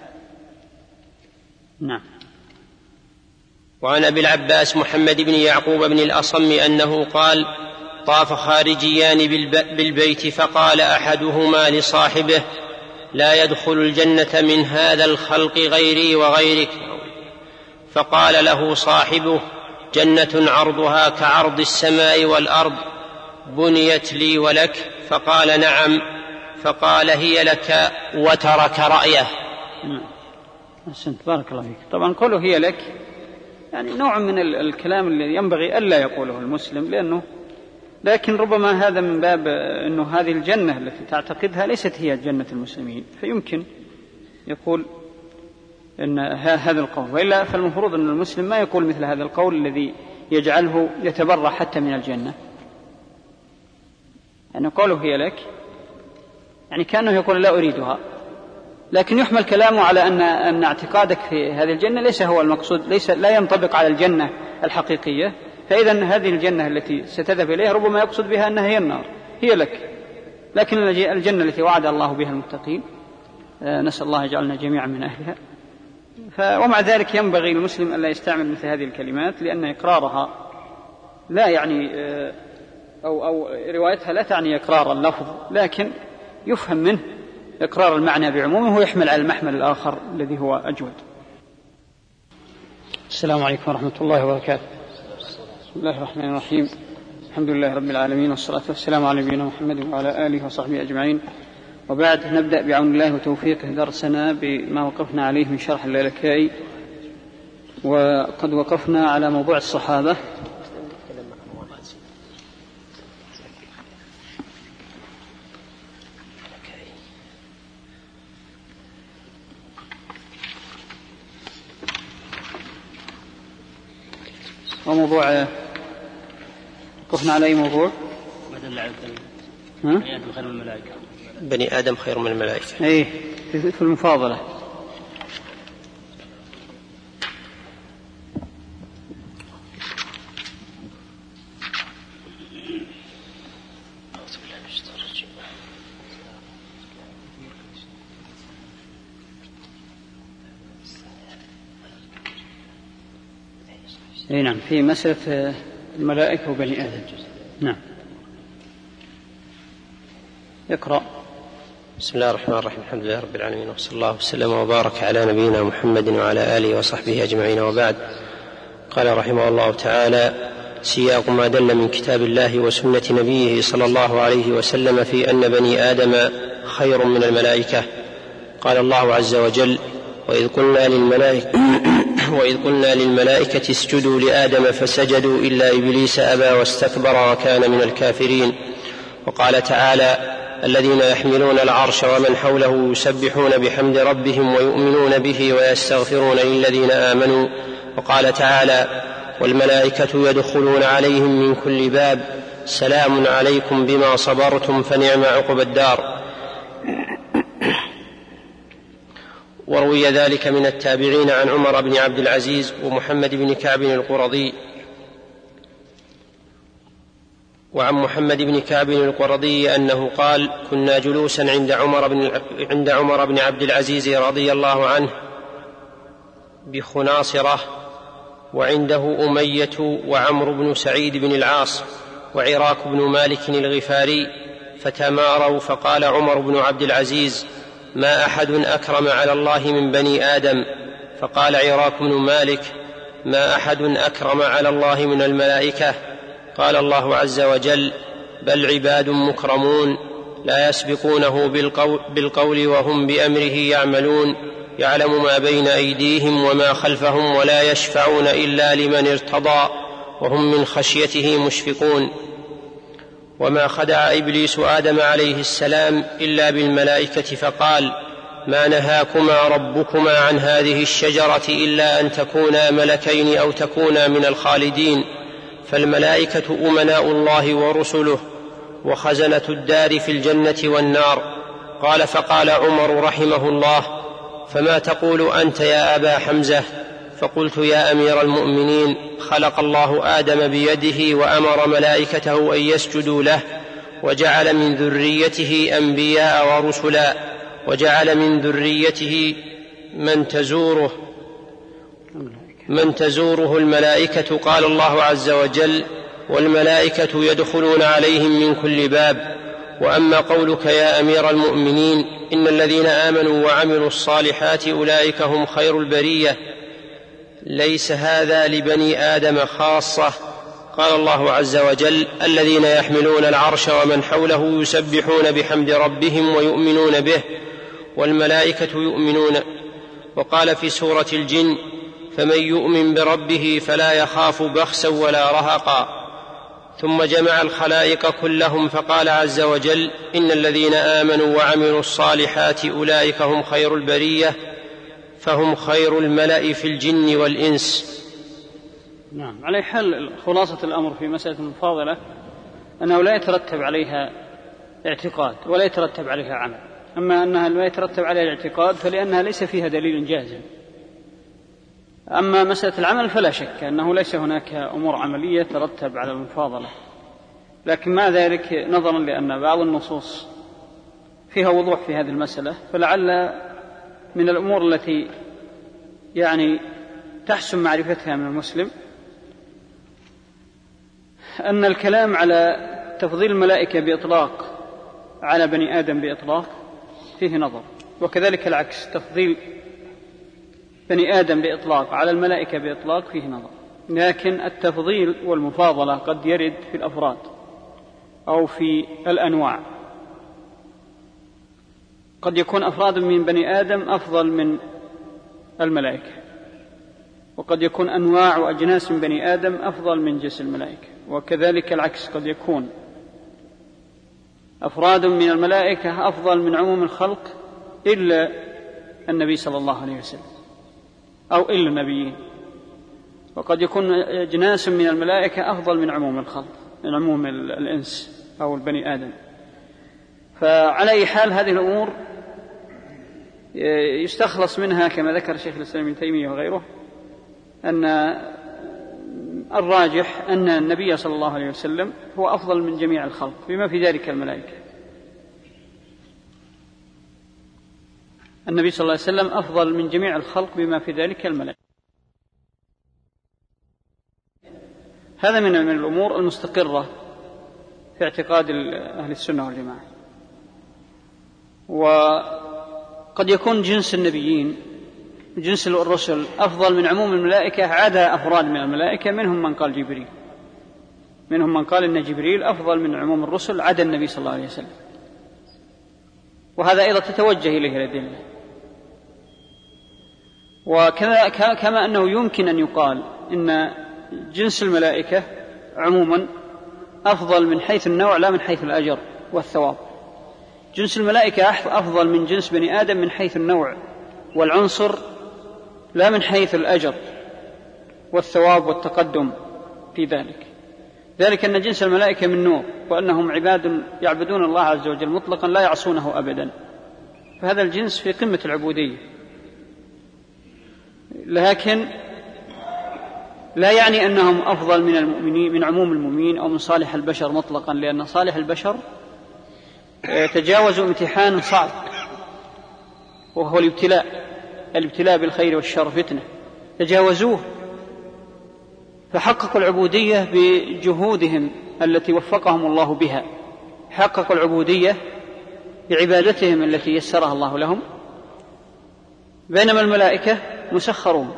نعم. وعن أبي العباس محمد بن يعقوب بن الأصم أنه قال: طاف خارجيان بالبيت فقال أحدهما لصاحبه: لا يدخل الجنة من هذا الخلق غيري وغيرك. فقال له صاحبه: جنة عرضها كعرض السماء والأرض، بنيت لي ولك؟ فقال: نعم. فقال: هي لك، وترك رأيه. أحسنت، بارك الله فيك. طبعا قوله هي لك يعني نوع من الكلام الذي ينبغي ألا يقوله المسلم، لأنه لكن ربما هذا من باب أنه هذه الجنة التي تعتقدها ليست هي جنة المسلمين، فيمكن يقول أن هذا القول، وإلا فالمفروض أن المسلم ما يقول مثل هذا القول الذي يجعله يتبرع حتى من الجنة. يعني قوله هي لك يعني كأنه يقول لا أريدها، لكن يحمل كلامه على أن أن اعتقادك في هذه الجنة ليس هو المقصود، ليس لا ينطبق على الجنة الحقيقية، فإذا هذه الجنة التي ستذهب إليها ربما يقصد بها أنها هي النار، هي لك، لكن الجنة التي وعد الله بها المتقين نسأل الله يجعلنا جميعا من أهلها. ومع ذلك ينبغي المسلم ألا يستعمل مثل هذه الكلمات، لأن إقرارها لا يعني أو, أو روايتها لا تعني إقرار اللفظ، لكن يفهم منه إقرار المعنى بعمومه ويحمل على المحمل الآخر الذي هو أجود. السلام عليكم ورحمة الله وبركاته. بسم الله الرحمن الرحيم. الحمد لله رب العالمين، والصلاة والسلام على نبينا محمد وعلى آله وصحبه أجمعين. وبعد، نبدأ بعون الله وتوفيقه درسنا بما وقفنا عليه من شرح اللالكائي، وقد وقفنا على موضوع الصحابة. وموضوع وقفنا على أي موضوع؟ بني آدم خير من الملائكة. بني آدم خير من الملائكة. إيه، في المفاضلة. اي نعم، في مسألة الملائكة وبني آدم. نعم، اقرأ. بسم الله الرحمن الرحيم، الحمد لله رب العالمين، وصلى الله وسلم وبارك على نبينا محمد وعلى آله وصحبه أجمعين، وبعد. قال رحمه الله تعالى: سياق ما دل من كتاب الله وسنة نبيه صلى الله عليه وسلم في أن بني آدم خير من الملائكة. قال الله عز وجل: وإذ قلنا للملائكة وإذ قلنا للملائكة اسجدوا لآدم فسجدوا إلا إبليس أبى واستكبر وكان من الكافرين. وقال تعالى: الذين يحملون العرش ومن حوله يسبحون بحمد ربهم ويؤمنون به ويستغفرون للذين آمنوا. وقال تعالى: والملائكة يدخلون عليهم من كل باب سلام عليكم بما صبرتم فنعم عقبى الدار. وروي ذلك من التابعين عن عمر بن عبد العزيز ومحمد بن كعب القرظي وعن محمد بن كعب القرظي أنه قال: كنا جلوسا عند عمر بن, عند عمر بن عبد العزيز رضي الله عنه بخناصرة، وعنده أمية وعمر بن سعيد بن العاص وعراك بن مالك الغفاري، فتماروا، فقال عمر بن عبد العزيز: ما أحد أكرم على الله من بني آدم. فقال عراك بن مالك: ما أحد أكرم على الله من الملائكة. قال الله عز وجل: بل عباد مكرمون لا يسبقونه بالقول, بالقول وهم بأمره يعملون، يعلم ما بين أيديهم وما خلفهم ولا يشفعون إلا لمن ارتضى وهم من خشيته مشفقون. وما خدع إبليس آدم عليه السلام إلا بالملائكة فقال: ما نهاكما ربكما عن هذه الشجرة إلا أن تكونا ملكين أو تكونا من الخالدين. فالملائكة أمناء الله ورسله وخزنة الدار في الجنة والنار. قال: فقال عمر رحمه الله: فما تقول أنت يا أبا حمزة؟ فقلت: يا أمير المؤمنين، خلق الله آدم بيده وأمر ملائكته أن يسجدوا له، وجعل من ذريته أنبياء ورسلا، وجعل من ذريته من تزوره من تزوره الملائكة. قال الله عز وجل: والملائكة يدخلون عليهم من كل باب. وأما قولك يا أمير المؤمنين إن الذين آمنوا وعملوا الصالحات أولئك هم خير البرية، ليس هذا لبني آدم خاصة. قال الله عز وجل: الذين يحملون العرش ومن حوله يسبحون بحمد ربهم ويؤمنون به والملائكة يؤمنون. وقال في سورة الجن: فمن يؤمن بربه فلا يخاف بخسا ولا رهقا. ثم جمع الخلائق كلهم فقال عز وجل: إن الذين آمنوا وعملوا الصالحات أولئك هم خير البرية، فهم خير الملأ في الجن والإنس. نعم، على حال خلاصة الأمر في مسألة المفاضلة أنه لا يترتب عليها اعتقاد ولا يترتب عليها عمل. أما أنها لا يترتب عليها الاعتقاد فلأنها ليس فيها دليل جازم. أما مسألة العمل فلا شك أنه ليس هناك أمور عملية ترتب على المفاضلة، لكن مع ذلك نظرا لأن بعض النصوص فيها وضوح في هذه المسألة، فلعل من الأمور التي يعني تحسن معرفتها من المسلم أن الكلام على تفضيل الملائكة بإطلاق على بني آدم بإطلاق فيه نظر، وكذلك العكس، تفضيل بني آدم بإطلاق على الملائكة بإطلاق فيه نظر. لكن التفضيل والمفاضلة قد يرد في الأفراد، أو في الأنواع. قد يكون أفراد من بني آدم أفضل من الملائكة، وقد يكون أنواع وأجناس من بني آدم أفضل من جنس الملائكة، وكذلك العكس، قد يكون أفراد من الملائكة أفضل من عموم الخلق إلا النبي صلى الله عليه وسلم أو إلا النبيين، وقد يكون أجناس من الملائكة أفضل من عموم الخلق، من عموم الإنس أو البني آدم. فعلى أي حال هذه الأمور يستخلص منها كما ذكر الشيخ الإسلام ابن تيمية وغيره أن الراجح أن النبي صلى الله عليه وسلم هو أفضل من جميع الخلق بما في ذلك الملائكة. النبي صلى الله عليه وسلم أفضل من جميع الخلق بما في ذلك الملائكة. هذا من من الأمور المستقرة في اعتقاد أهل السنة والجماعة. وقد يكون جنس النبيين جنس الرسل أفضل من عموم الملائكة عدا أفراد من الملائكة، منهم من قال جبريل منهم من قال إن جبريل أفضل من عموم الرسل عدا النبي صلى الله عليه وسلم. وهذا أيضا تتوجه إليه الأدلة. وكما كما أنه يمكن أن يقال إن جنس الملائكة عموما أفضل من حيث النوع لا من حيث الأجر والثواب. جنس الملائكة أفضل من جنس بني آدم من حيث النوع والعنصر لا من حيث الأجر والثواب والتقدم في ذلك. ذلك أن جنس الملائكة من نور، وأنهم عباد يعبدون الله عز وجل مطلقا لا يعصونه أبدا، فهذا الجنس في قمة العبودية. لكن لا يعني أنهم أفضل من المؤمنين من عموم المؤمنين أو من صالح البشر مطلقا، لأن صالح البشر تجاوزوا امتحان صعب وهو الابتلاء الابتلاء بالخير والشر فتنة، تجاوزوه فحققوا العبودية بجهودهم التي وفقهم الله بها، حققوا العبودية بعبادتهم التي يسرها الله لهم، بينما الملائكة مسخرون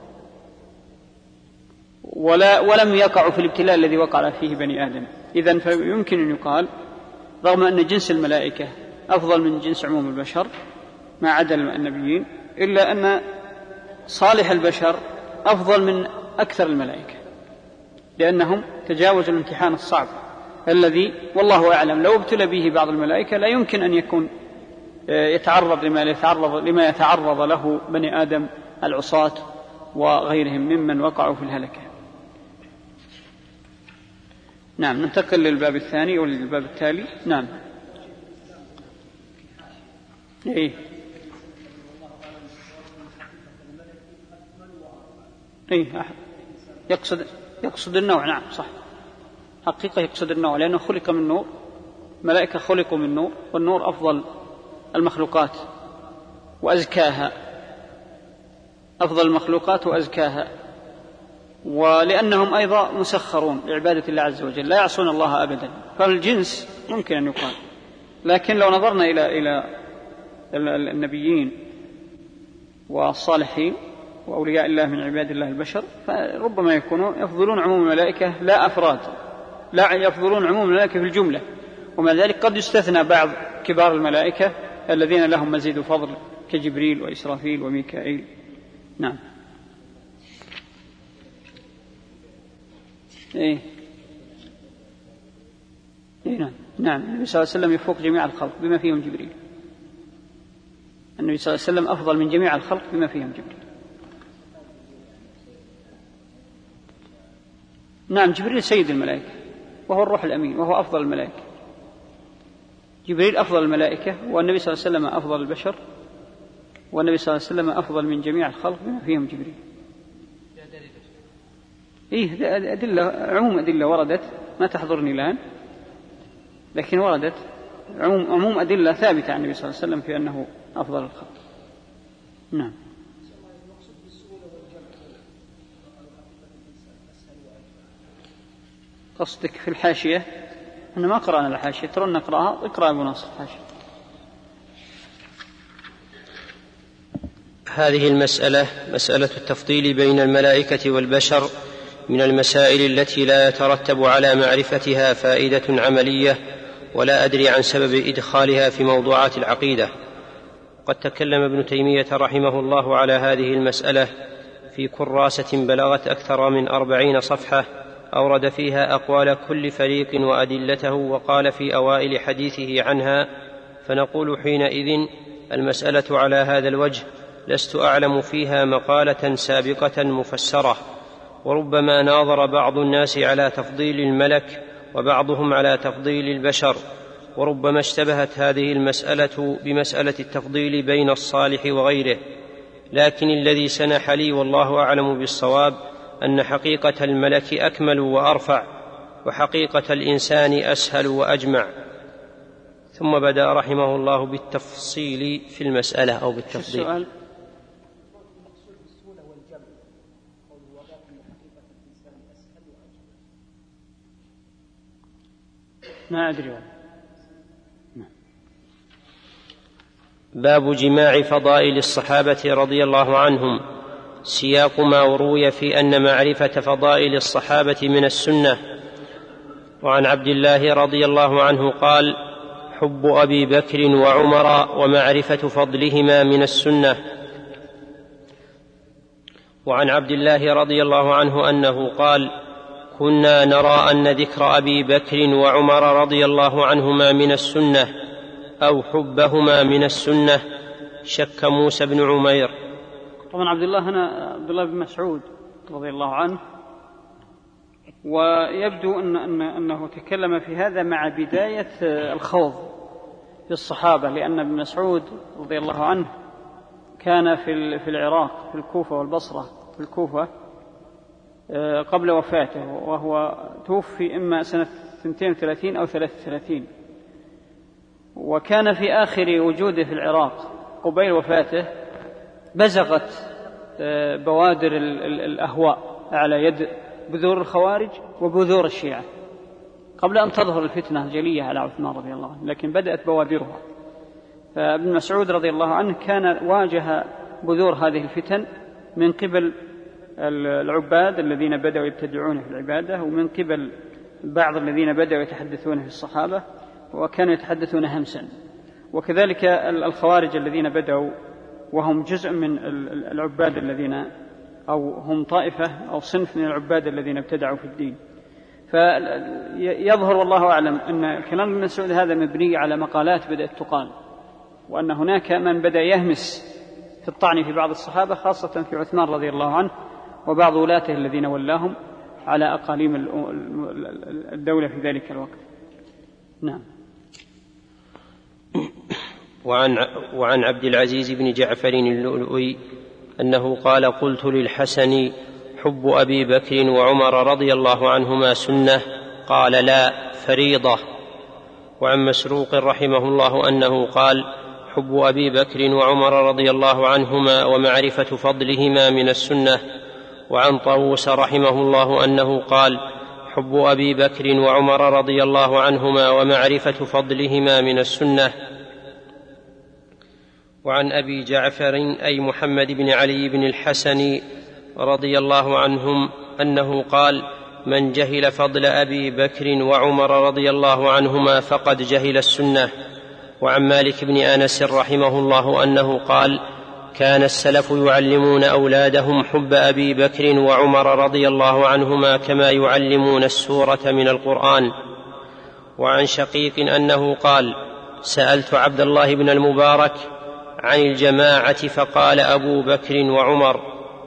ولا ولم يقعوا في الابتلاء الذي وقع فيه بني آدم. إذن فيمكن أن يقال رغم أن جنس الملائكة أفضل من جنس عموم البشر ما عدا النبيين، إلا أن صالح البشر أفضل من أكثر الملائكة، لأنهم تجاوزوا الامتحان الصعب الذي والله أعلم لو ابتلى به بعض الملائكة لا يمكن أن يكون يتعرض لما يتعرض, لما يتعرض له بني آدم العصاة وغيرهم ممن وقعوا في الهلكة. نعم، ننتقل للباب الثاني وللباب التالي. نعم. إيه إيه يقصد يقصد النوع. نعم صح، حقيقة يقصد النوع، لأنه خلق من نور، ملائكة خلقوا من نور، والنور أفضل المخلوقات وأزكاها، أفضل المخلوقات وأزكاها، ولأنهم أيضا مسخرون لعبادة الله عز وجل لا يعصون الله أبدا. فالجنس ممكن أن يقال، لكن لو نظرنا إلى إلى النبيين والصالحين وأولياء الله من عباد الله البشر فربما يكونوا يفضلون عموم الملائكة لا أفراد، لا يفضلون عموم الملائكة في الجملة، ومع ذلك قد يستثنى بعض كبار الملائكة الذين لهم مزيد فضل كجبريل وإسرافيل وميكائيل. نعم. إيه إيه نعم نعم النبي صلى الله عليه وسلم يفوق جميع الخلق بما فيهم جبريل. النبي صلى الله عليه وسلم أفضل من جميع الخلق بما فيهم جبريل. نعم، جبريل سيد الملائكة وهو الروح الأمين وهو أفضل الملائكة. جبريل أفضل الملائكة، والنبي صلى الله عليه وسلم أفضل البشر، والنبي صلى الله عليه وسلم أفضل من جميع الخلق بما فيهم جبريل. إيه أدلة، عموم أدلة وردت ما تحضرني الآن، لكن وردت عموم, عموم أدلة ثابتة عن النبي صلى الله عليه وسلم في أنه أفضل الخلق. نعم. قصدك في الحاشية؟ أنا ما قرأنا الحاشية، ترى نقرأها، اقرأ أبو ناصر الحاشية. هذه المسألة مسألة التفضيل بين الملائكة والبشر من المسائل التي لا يترتب على معرفتها فائدة عملية ولا أدري عن سبب إدخالها في موضوعات العقيدة. قد تكلم ابن تيمية رحمه الله على هذه المسألة في كراسة بلغت أكثر من أربعين صفحة، أورد فيها أقوال كل فريق وأدلته، وقال في أوائل حديثه عنها: فنقول حينئذ المسألة على هذا الوجه لست أعلم فيها مقالة سابقة مفسرة. وربما ناظر بعض الناس على تفضيل الملك وبعضهم على تفضيل البشر، وربما اشتبهت هذه المسألة بمسألة التفضيل بين الصالح وغيره، لكن الذي سنح لي والله أعلم بالصواب أن حقيقة الملك أكمل وأرفع، وحقيقة الإنسان أسهل وأجمع. ثم بدأ رحمه الله بالتفصيل في المسألة أو بالتفضيل. ما أدري. باب جماع فضائل الصحابة رضي الله عنهم. سياق ما روي في أن معرفة فضائل الصحابة من السنة. وعن عبد الله رضي الله عنه قال: حب أبي بكر وعمر ومعرفة فضلهما من السنة. وعن عبد الله رضي الله عنه أنه قال: كنا نرى أن ذكر أبي بكر وعمر رضي الله عنهما من السنة أو حبهما من السنة. شك موسى بن عمير. طبعا عبد الله هنا عبد الله بن مسعود رضي الله عنه، ويبدو أن أن أنه تكلم في هذا مع بداية الخوض في الصحابة، لأن ابن مسعود رضي الله عنه كان في في العراق في الكوفة والبصرة في الكوفة قبل وفاته، وهو توفي إما سنة اثنتين وثلاثين أو ثلاثة وثلاثين، وكان في آخر وجوده في العراق قبيل وفاته بزغت بوادر الأهواء على يد بذور الخوارج وبذور الشيعة قبل أن تظهر الفتنة الجلية على عثمان رضي الله عنه، لكن بدأت بوادرها. فابن مسعود رضي الله عنه كان واجه بذور هذه الفتن من قبل العباد الذين بدأوا يبتدعون في العبادة، ومن قبل بعض الذين بدأوا يتحدثون في الصحابة وكانوا يتحدثون همسا، وكذلك الخوارج الذين بدأوا وهم جزء من العباد الذين أو هم طائفة أو صنف من العباد الذين ابتدعوا في الدين. فيظهر والله أعلم أن كلام ابن مسعود هذا مبني على مقالات بدأت تقال، وأن هناك من بدأ يهمس في الطعن في بعض الصحابة خاصة في عثمان رضي الله عنه وبعض ولاته الذين ولاهم على أقاليم الدولة في ذلك الوقت. نعم. وعن, وعن عبد العزيز بن جعفر اللؤلؤي أنه قال: قلت للحسن: حب أبي بكر وعمر رضي الله عنهما سنة؟ قال: لا، فريضة. وعن مسروق رحمه الله أنه قال: حب أبي بكر وعمر رضي الله عنهما ومعرفة فضلهما من السنة. وعن طاووس رحمه الله أنه قال: حب أبي بكر وعمر رضي الله عنهما ومعرفة فضلهما من السنة. وعن أبي جعفر أي محمد بن علي بن الحسن رضي الله عنهم أنه قال: من جهل فضل أبي بكر وعمر رضي الله عنهما فقد جهل السنة. وعن مالك بن أنس رحمه الله أنه قال: كان السلف يعلمون أولادهم حب أبي بكر وعمر رضي الله عنهما كما يعلمون السورة من القرآن. وعن شقيق أنه قال: سألت عبد الله بن المبارك عن الجماعة فقال: أبو بكر وعمر.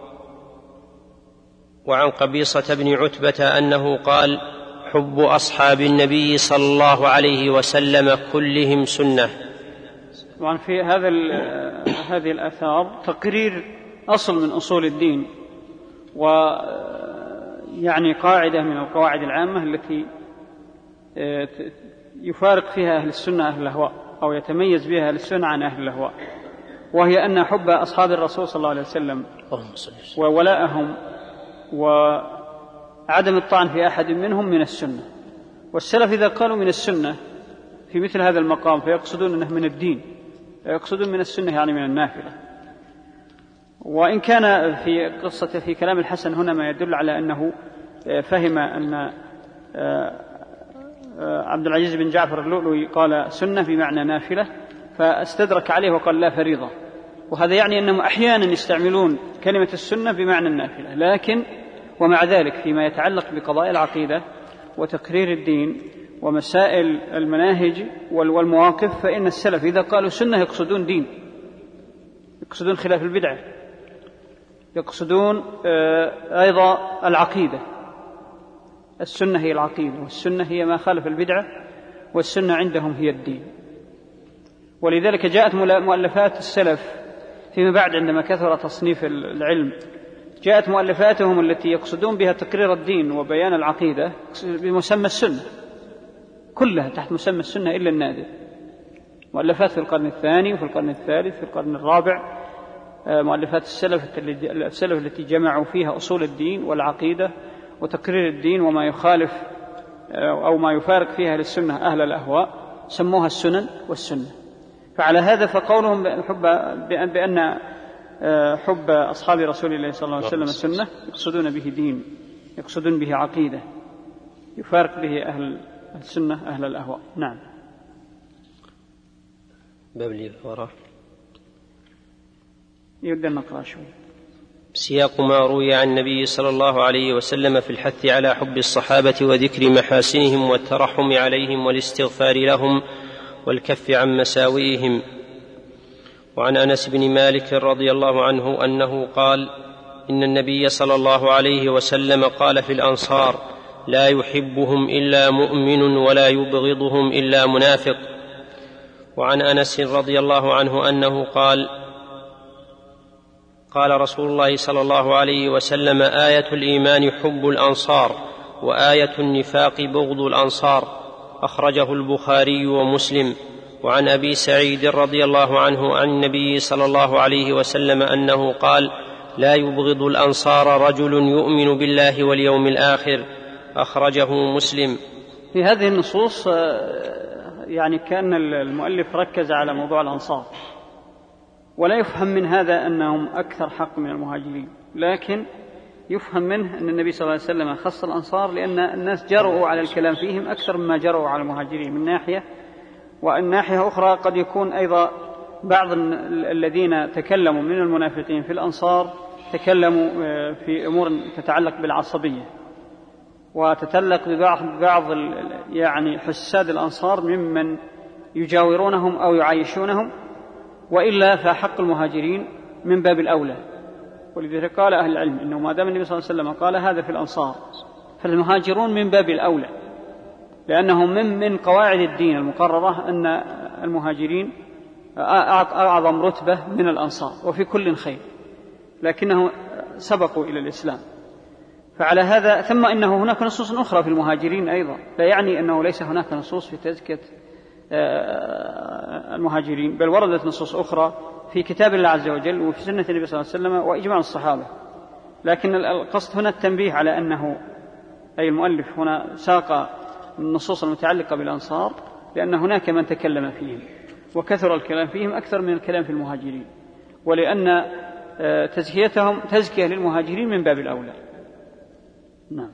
وعن قبيصة بن عتبة أنه قال: حب أصحاب النبي صلى الله عليه وسلم كلهم سنة. طبعا في هذا هذه الآثار تقرير أصل من أصول الدين، ويعني قاعدة من القواعد العامة التي يفارق فيها أهل السنة أهل الأهواء، أو يتميز بها أهل السنة عن أهل الأهواء، وهي أن حب أصحاب الرسول صلى الله عليه وسلم وولاءهم وعدم الطعن في أحد منهم من السنة. والسلف إذا قالوا من السنة في مثل هذا المقام فيقصدون أنه من الدين، يقصدون من السنة يعني من النافلة. وإن كان في قصة في كلام الحسن هنا ما يدل على أنه فهم أن عبد العزيز بن جعفر اللؤلؤي قال سنة بمعنى نافلة فاستدرك عليه وقال لا فريضة، وهذا يعني أنهم أحيانا يستعملون كلمة السنة بمعنى النافلة، لكن ومع ذلك فيما يتعلق بقضايا العقيدة وتقرير الدين ومسائل المناهج والمواقف فإن السلف إذا قالوا سنة يقصدون دين، يقصدون خلاف البدعة، يقصدون أيضا العقيدة. السنة هي العقيدة، والسنة هي ما خالف البدعة، والسنة عندهم هي الدين. ولذلك جاءت مؤلفات السلف فيما بعد عندما كثر تصنيف العلم، جاءت مؤلفاتهم التي يقصدون بها تقرير الدين وبيان العقيدة بمسمى السنة، كلها تحت مسمى السنة إلا النادر. مؤلفات في القرن الثاني وفي القرن الثالث في القرن الرابع، مؤلفات السلف السلف التي جمعوا فيها أصول الدين والعقيدة وتقرير الدين وما يخالف أو ما يفارق فيها للسنة أهل الأهواء، سموها السنن والسنة. فعلى هذا فقولهم حب بأن حب أصحاب رسول الله صلى الله عليه وسلم السنة يقصدون به دين، يقصدون به عقيدة يفارق به أهل السنة أهل الأهواء. نعم. باب لي وراه يبدأ نقرأ شوي. سياق ما روي عن النبي صلى الله عليه وسلم في الحث على حب الصحابة وذكر محاسنهم والترحم عليهم والاستغفار لهم والكف عن مساوئهم. وعن أنس بن مالك رضي الله عنه أنه قال: إن النبي صلى الله عليه وسلم قال في الأنصار: لا يحبهم إلا مؤمن ولا يبغضهم إلا منافق. وعن أنس رضي الله عنه أنه قال: قال رسول الله صلى الله عليه وسلم: آية الإيمان حب الأنصار، وآية النفاق بغض الأنصار. أخرجه البخاري ومسلم. وعن أبي سعيد رضي الله عنه عن النبي صلى الله عليه وسلم أنه قال: لا يبغض الأنصار رجل يؤمن بالله واليوم الآخر. أخرجه مسلم. في هذه النصوص يعني كأن المؤلف ركز على موضوع الأنصار، ولا يفهم من هذا أنهم أكثر حق من المهاجرين، لكن يفهم منه أن النبي صلى الله عليه وسلم خص الأنصار لأن الناس جرؤوا على الكلام فيهم أكثر مما جرؤوا على المهاجرين من ناحية، وأن ناحية أخرى قد يكون أيضا بعض الذين تكلموا من المنافقين في الأنصار تكلموا في أمور تتعلق بالعصبية وتتعلق ببعض بعض يعني حساد الأنصار ممن يجاورونهم أو يعايشونهم، وإلا فحق المهاجرين من باب الأولى. ولذلك قال أهل العلم إنه ما دام النبي صلى الله عليه وسلم قال هذا في الأنصار فالمهاجرون من باب الأولى، لأنهم من من قواعد الدين المقررة أن المهاجرين أعظم رتبة من الأنصار وفي كل خير، لكنهم سبقوا إلى الإسلام. فعلى هذا ثم إنه هناك نصوص أخرى في المهاجرين أيضا، لا يعني أنه ليس هناك نصوص في تزكية المهاجرين، بل وردت نصوص أخرى في كتاب الله عز وجل وفي سنة النبي صلى الله عليه وسلم وإجماع الصحابة. لكن القصد هنا التنبيه على أنه أي المؤلف هنا ساق النصوص المتعلقة بالأنصار لأن هناك من تكلم فيهم وكثر الكلام فيهم أكثر من الكلام في المهاجرين، ولأن تزكيتهم تزكية للمهاجرين من باب الأولى. نعم.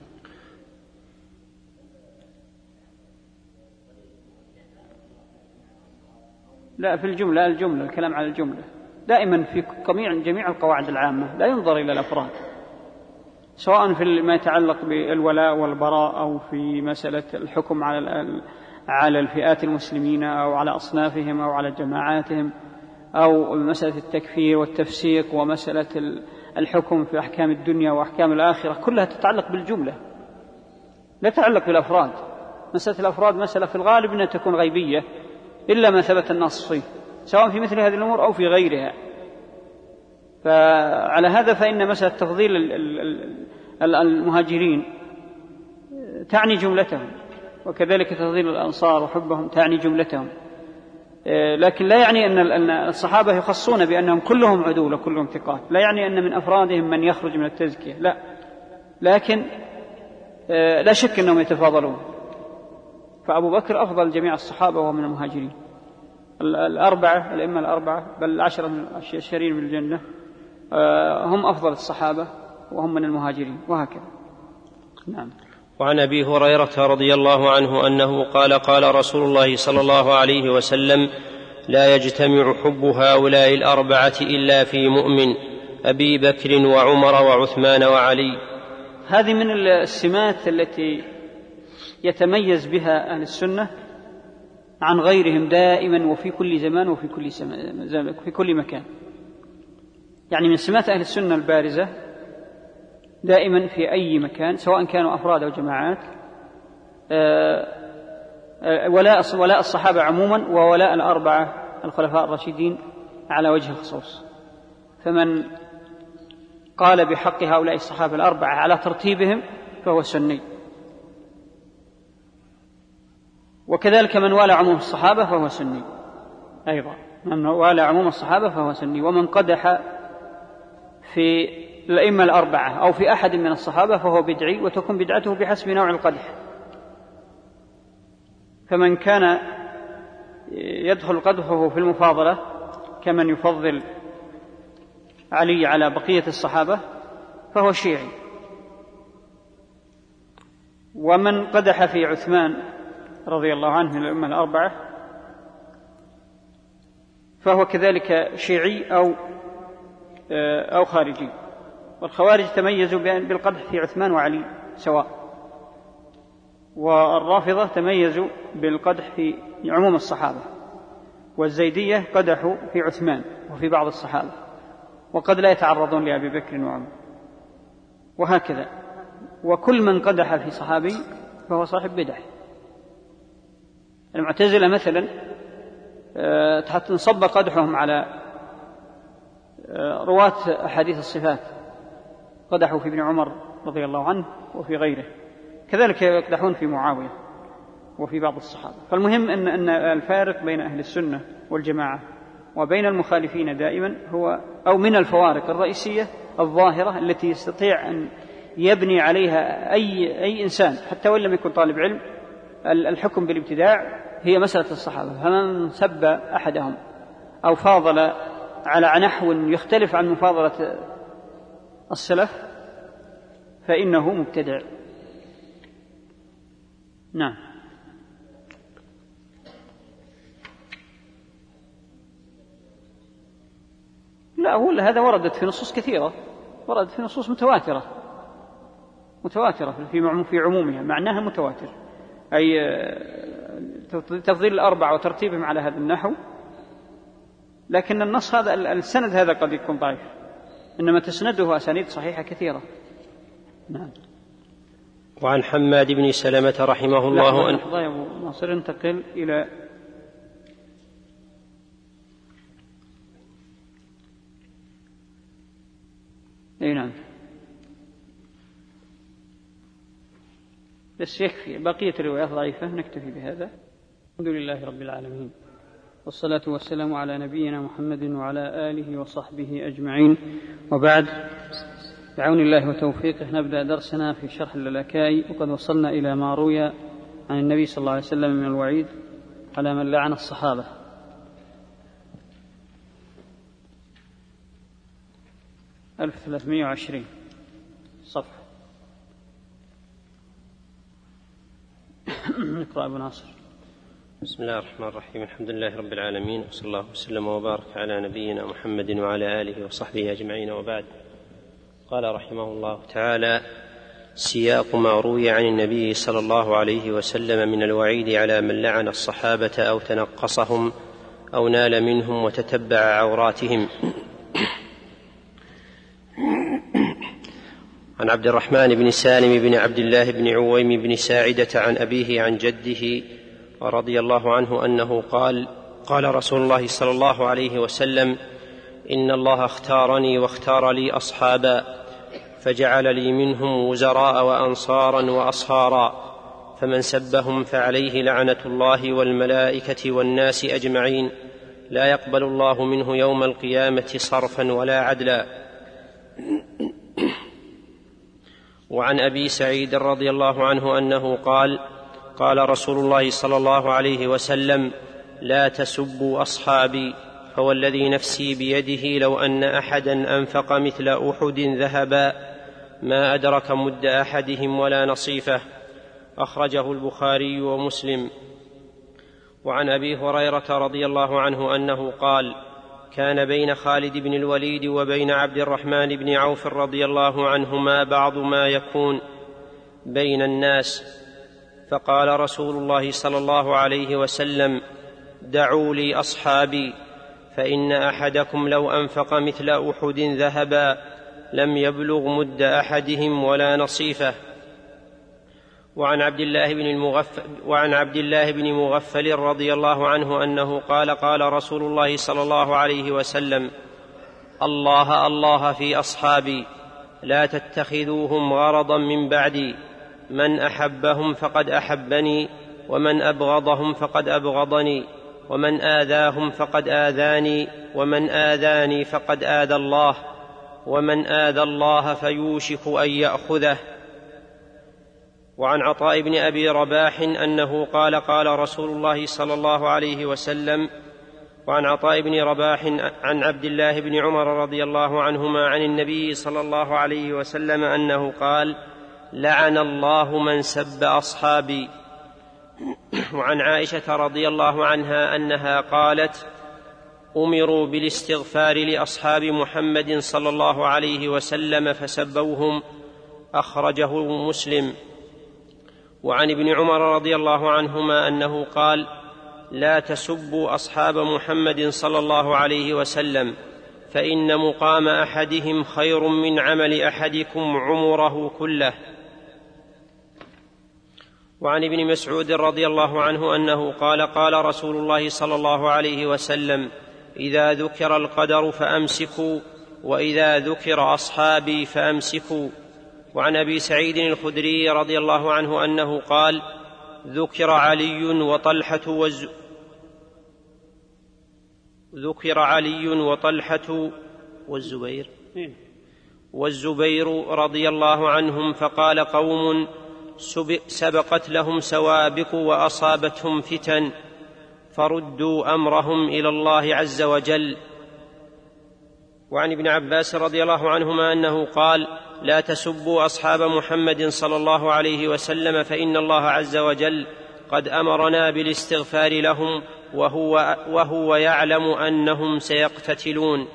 لا، في الجملة الجملة الكلام على الجملة دائما في جميع القواعد العامة لا ينظر إلى الأفراد، سواء في ما يتعلق بالولاء والبراء أو في مسألة الحكم على على الفئات المسلمين أو على أصنافهم أو على جماعاتهم، أو مسألة التكفير والتفسيق ومسألة الحكم في أحكام الدنيا وأحكام الآخرة، كلها تتعلق بالجملة لا تتعلق بالأفراد. مسألة الأفراد مسألة في الغالب أنها تكون غيبية إلا ما ثبت النص فيه، سواء في مثل هذه الأمور أو في غيرها. فعلى هذا فإن مسألة تفضيل المهاجرين تعني جملتهم، وكذلك تفضيل الأنصار وحبهم تعني جملتهم، لكن لا يعني أن الصحابة يخصون بأنهم كلهم عدول وكلهم ثقات، لا يعني أن من أفرادهم من يخرج من التزكية، لا، لكن لا شك أنهم يتفاضلون. فأبو بكر أفضل جميع الصحابة وهو من المهاجرين، الأربعة الأئمة الأربعة بل العشرة من الشرين من الجنة هم أفضل الصحابة وهم من المهاجرين، وهكذا. نعم. وعن أبي هريرة رضي الله عنه أنه قال قال رسول الله صلى الله عليه وسلم لا يجتمع حب هؤلاء الأربعة إلا في مؤمن أبي بكر وعمر وعثمان وعلي. هذه من السمات التي يتميز بها أهل السنة عن غيرهم دائما وفي كل زمان وفي كل, في كل مكان. يعني من سمات أهل السنة البارزة دائما في أي مكان سواء كانوا أفراد أو جماعات ولاء ولاء الصحابة عموما وولاء الأربعة الخلفاء الراشدين على وجه الخصوص. فمن قال بحق هؤلاء الصحابة الأربعة على ترتيبهم فهو سني، وكذلك من والى عموم الصحابة فهو سني أيضا، من والى عموم الصحابة فهو سني. ومن قدح في الأئمة الأربعة أو في أحد من الصحابة فهو بدعي، وتكون بدعته بحسب نوع القدح. فمن كان يدخل قدحه في المفاضلة كمن يفضل علي على بقية الصحابة فهو شيعي. ومن قدح في عثمان رضي الله عنه من الأئمة الأربعة فهو كذلك شيعي أو أو خارجي. والخوارج تميزوا بالقدح في عثمان وعلي سواء، والرافضة تميزوا بالقدح في عموم الصحابة، والزيدية قدحوا في عثمان وفي بعض الصحابة، وقد لا يتعرضون لأبي بكر وعمر، وهكذا. وكل من قدح في صحابي فهو صاحب بدعة. المعتزلة مثلا حتى انصب قدحهم على رواة أحاديث الصفات، قدحوا في ابن عمر رضي الله عنه وفي غيره، كذلك يقدحون في معاوية وفي بعض الصحابة. فالمهم أن أن الفارق بين أهل السنة والجماعة وبين المخالفين دائما هو أو من الفوارق الرئيسية الظاهرة التي يستطيع أن يبني عليها أي أي إنسان حتى وإن لم يكن طالب علم الحكم بالابتداع، هي مسألة الصحابة. فمن سب أحدهم أو فاضل على نحو يختلف عن مفاضلة السلف فإنه مبتدع. نعم. لا أقول هذا وردت في نصوص كثيرة، وردت في نصوص متواترة متواترة في في عمومها، معناها متواتر، أي تفضيل الأربعة وترتيبهم على هذا النحو. لكن النص هذا السند هذا قد يكون ضعيف، إنما تسنده أسانيد صحيحة كثيرة. نعم. وعن حماد بن سلمة رحمه الله أن يا أبو ناصر انتقل إلى أي نعم بس يكفي، بقية الروايات ضعيفة، نكتفي بهذا. الحمد لله رب العالمين، والصلاة والسلام على نبينا محمد وعلى آله وصحبه أجمعين، وبعد. بعون الله وتوفيقه نبدأ درسنا في شرح اللالكائي، وقد وصلنا إلى ما روي عن النبي صلى الله عليه وسلم من الوعيد على من لعن الصحابة. ألف وثلاثمائة وعشرين صفحة. نقرأ أبو ناصر. بسم الله الرحمن الرحيم، الحمد لله رب العالمين، وصلى الله وسلم وبارك على نبينا محمد وعلى آله وصحبه أجمعين، وبعد. قال رحمه الله تعالى: سياق ما روي عن النبي صلى الله عليه وسلم من الوعيد على من لعن الصحابة أو تنقصهم أو نال منهم وتتبع عوراتهم. عن عبد الرحمن بن سالم بن عبد الله بن عويم بن ساعدة عن أبيه عن جده رضي الله عنه أنه قال: قال رسول الله صلى الله عليه وسلم: إن الله اختارني واختار لي أصحابا، فجعل لي منهم وزراء وأنصارا وأصهارا، فمن سبهم فعليه لعنة الله والملائكة والناس أجمعين، لا يقبل الله منه يوم القيامة صرفا ولا عدلا. وعن أبي سعيد رضي الله عنه أنه قال: قال رسول الله صلى الله عليه وسلم: لا تسبوا أصحابي، فوالذي نفسي بيده لو أن أحدا أنفق مثل أحد ذهبا ما أدرك مد أحدهم ولا نصيفه. أخرجه البخاري ومسلم. وعن أبي هريرة رضي الله عنه أنه قال: كان بين خالد بن الوليد وبين عبد الرحمن بن عوف رضي الله عنهما بعض ما يكون بين الناس، فقال رسول الله صلى الله عليه وسلم: دعوا لي أصحابي، فإن أحدكم لو أنفق مثل أحد ذهبا لم يبلغ مد أحدهم ولا نصيفه. وعن عبد الله بن المغفل وعن عبد الله بن مغفل رضي الله عنه أنه قال: قال رسول الله صلى الله عليه وسلم: الله الله في أصحابي، لا تتخذوهم غرضا من بعدي، من أحبهم فقد أحبني، ومن أبغضهم فقد أبغضني، ومن آذاهم فقد آذاني، ومن آذاني فقد آذى الله، ومن آذى الله فيوشك أن يأخذه. وعن عطاء بن أبي رباح أنه قال: قال رسول الله صلى الله عليه وسلم. وعن عطاء بن رباح عن عبد الله بن عمر رضي الله عنهما عن النبي صلى الله عليه وسلم أنه قال: لعن الله من سب أصحابي. وعن عائشة رضي الله عنها أنها قالت: أمروا بالاستغفار لأصحاب محمد صلى الله عليه وسلم فسبوهم. أخرجه مسلم. وعن ابن عمر رضي الله عنهما أنه قال: لا تسبوا أصحاب محمد صلى الله عليه وسلم، فإن مقام أحدهم خير من عمل أحدكم عمره كله. وعن ابن مسعود رضي الله عنه أنه قال: قال رسول الله صلى الله عليه وسلم: إذا ذكر القدر فأمسكوا، وإذا ذكر أصحابي فأمسكوا. وعن أبي سعيد الخدري رضي الله عنه أنه قال: ذكر علي وطلحة والز... ذكر علي وطلحة والزبير والزبير رضي الله عنهم، فقال قوم: سبقت لهم سوابق وأصابتهم فتن، فردوا أمرهم إلى الله عز وجل. وعن ابن عباس رضي الله عنهما أنه قال: لا تسبوا أصحاب محمد صلى الله عليه وسلم، فإن الله عز وجل قد أمرنا بالاستغفار لهم، وهو, وهو يعلم أنهم سيقتتلون.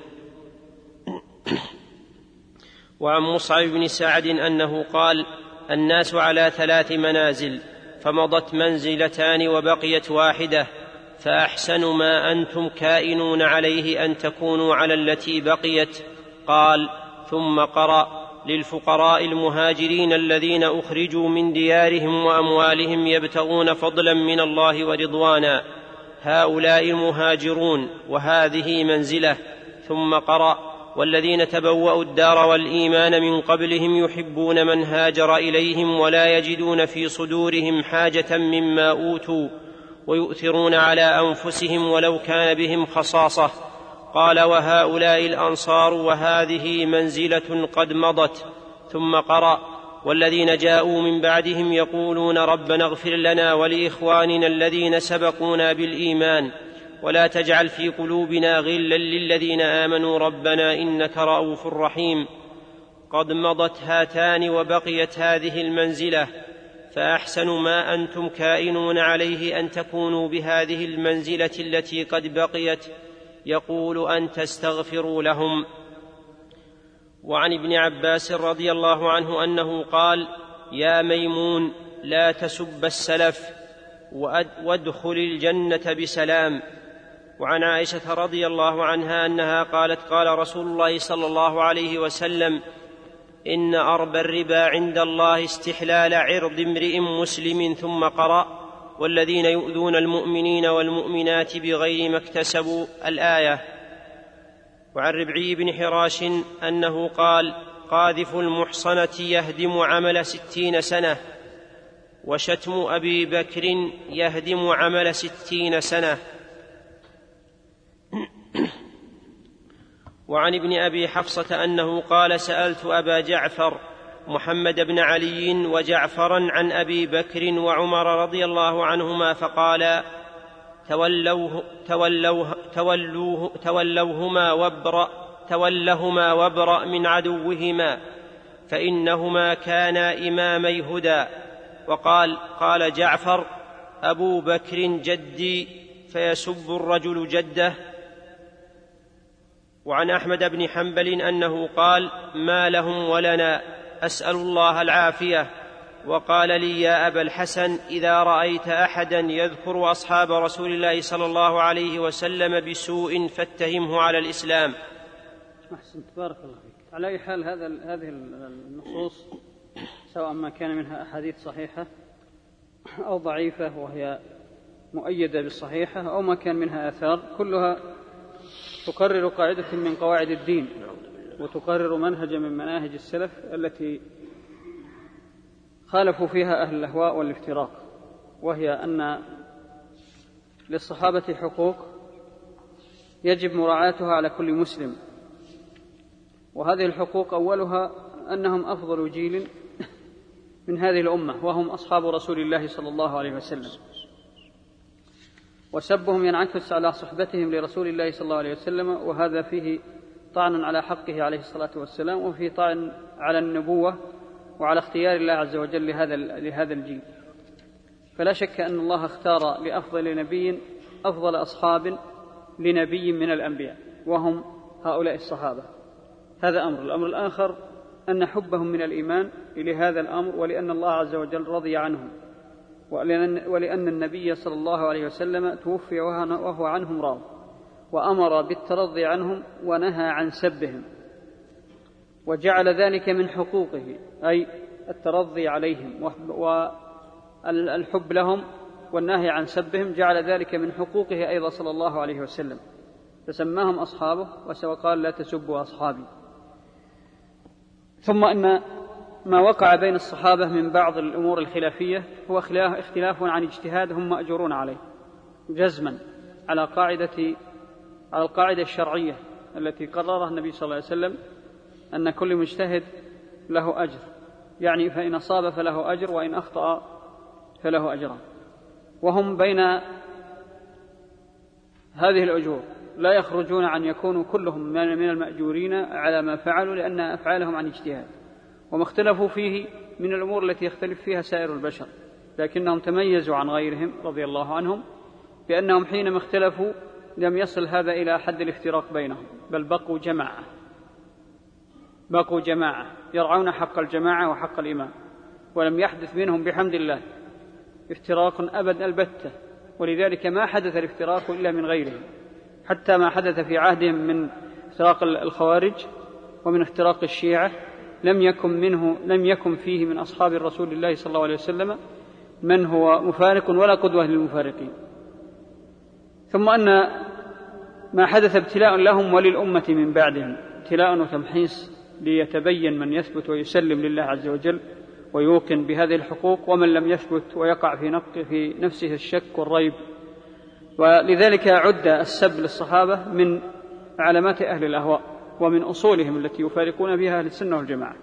وعن مصعب بن سعد أنه قال: الناس على ثلاث منازل، فمضت منزلتان وبقيت واحدة، فأحسن ما أنتم كائنون عليه أن تكونوا على التي بقيت. قال: ثم قرأ: للفقراء المهاجرين الذين أخرجوا من ديارهم وأموالهم يبتغون فضلا من الله ورضوانا، هؤلاء المهاجرون، وهذه منزلة. ثم قرأ: والذين تبوأوا الدار والإيمان من قبلهم يحبون من هاجر إليهم ولا يجدون في صدورهم حاجة مما أوتوا ويؤثرون على أنفسهم ولو كان بهم خصاصة. قال: وهؤلاء الأنصار، وهذه منزلة قد مضت. ثم قرأ: والذين جاءوا من بعدهم يقولون ربنا اغفر لنا ولإخواننا الذين سبقونا بالإيمان ولا تجعل في قلوبنا غلا للذين آمنوا ربنا إنك رؤوف رحيم. قد مضت هاتان وبقيت هذه المنزلة، فأحسن ما أنتم كائنون عليه أن تكونوا بهذه المنزلة التي قد بقيت، يقول أن تستغفروا لهم. وعن ابن عباس رضي الله عنه أنه قال: يا ميمون، لا تسب السلف، وادخل الجنة بسلام. وعن عائشة رضي الله عنها أنها قالت: قال رسول الله صلى الله عليه وسلم: إن أربى الربا عند الله استحلال عرض امرئ مسلم. ثم قرأ: والذين يؤذون المؤمنين والمؤمنات بغير ما اكتسبوا، الآية. وعن ربعي بن حراش أنه قال: قاذف المحصنة يهدم عمل ستين سنة، وشتم أبي بكر يهدم عمل ستين سنة. وعن ابن أبي حفصة أنه قال: سألت أبا جعفر محمد بن علي وجعفرا عن أبي بكر وعمر رضي الله عنهما، فقال: تولوه تولوه تولوه تولوهما وابرأ تولهما وابرأ من عدوهما، فإنهما كانا إمامي هدى. وقال قال جعفر أبو بكر جدي فيسب الرجل جده. وعن أحمد بن حنبل أنه قال ما لهم ولنا أسأل الله العافية. وقال لي يا أبا الحسن إذا رأيت أحدا يذكر أصحاب رسول الله صلى الله عليه وسلم بسوء فاتهمه على الإسلام. أحسنت بارك الله فيك. على أي حال هذا هذه النصوص سواء ما كان منها أحاديث صحيحة أو ضعيفة وهي مؤيدة بالصحيحة أو ما كان منها آثار كلها تقرر قاعدة من قواعد الدين وتقرر منهجا من مناهج السلف التي خالفوا فيها أهل الأهواء والافتراق، وهي أن للصحابة حقوق يجب مراعاتها على كل مسلم، وهذه الحقوق أولها أنهم أفضل جيل من هذه الأمة وهم أصحاب رسول الله صلى الله عليه وسلم، وسبهم ينعكس على صحبتهم لرسول الله صلى الله عليه وسلم، وهذا فيه طعن على حقه عليه الصلاة والسلام، وفيه طعن على النبوة وعلى اختيار الله عز وجل لهذا لهذا الجيل. فلا شك أن الله اختار لأفضل نبي أفضل أصحاب لنبي من الأنبياء وهم هؤلاء الصحابة. هذا أمر. الأمر الآخر أن حبهم من الإيمان لهذا الأمر، ولأن الله عز وجل رضي عنهم، ولأن, ولأن النبي صلى الله عليه وسلم توفي وهو عنهم راض، وأمر بالترضي عنهم ونهى عن سبهم، وجعل ذلك من حقوقه، أي الترضي عليهم والحب لهم والنهي عن سبهم، جعل ذلك من حقوقه أيضا صلى الله عليه وسلم، فسماهم أصحابه وقال لا تسبوا أصحابي. ثم أن ما وقع بين الصحابة من بعض الأمور الخلافية هو اختلاف عن اجتهاد هم مأجورون عليه جزما على قاعدة على القاعدة الشرعية التي قررها النبي صلى الله عليه وسلم أن كل مجتهد له أجر، يعني فإن أصاب فله أجر وإن أخطأ فله أجران، وهم بين هذه الأجور لا يخرجون عن يكونوا كلهم من المأجورين على ما فعلوا، لأن أفعالهم عن اجتهاد، وما اختلفوا فيه من الأمور التي يختلف فيها سائر البشر، لكنهم تميزوا عن غيرهم رضي الله عنهم بأنهم حينما اختلفوا لم يصل هذا إلى حد الافتراق بينهم، بل بقوا جماعة بقوا جماعة يرعون حق الجماعة وحق الإمام، ولم يحدث منهم بحمد الله افتراق أبد البتة، ولذلك ما حدث الافتراق إلا من غيرهم، حتى ما حدث في عهدهم من افتراق الخوارج ومن افتراق الشيعة لم يكن منه لم يكن فيه من أصحاب الرسول الله صلى الله عليه وسلم من هو مفارق ولا قدوة للمفارقين. ثم أن ما حدث ابتلاء لهم وللأمة من بعدهم، ابتلاء وتمحيص ليتبين من يثبت ويسلم لله عز وجل ويوقن بهذه الحقوق، ومن لم يثبت ويقع في نق في نفسه الشك والريب. ولذلك عد السب للصحابة من علامات أهل الأهواء ومن أصولهم التي يفارقون بها أهل السنة والجماعة.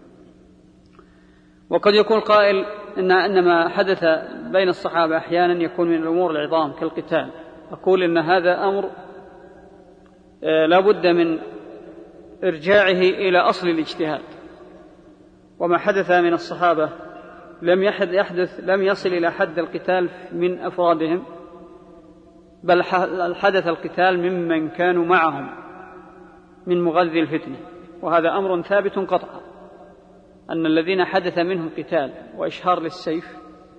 وقد يكون قائل إن أن ما حدث بين الصحابة أحيانا يكون من الأمور العظام كالقتال. أقول إن هذا أمر لا بد من إرجاعه إلى أصل الاجتهاد، وما حدث من الصحابة لم يحدث لم يصل إلى حد القتال من أفرادهم، بل حدث القتال ممن كانوا معهم من مغذي الفتنة، وهذا أمر ثابت قطعا أن الذين حدث منهم قتال وإشهار للسيف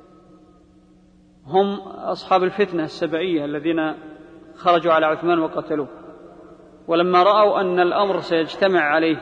هم أصحاب الفتنة السبعية الذين خرجوا على عثمان وقتلوه، ولما رأوا أن الأمر سيجتمع عليه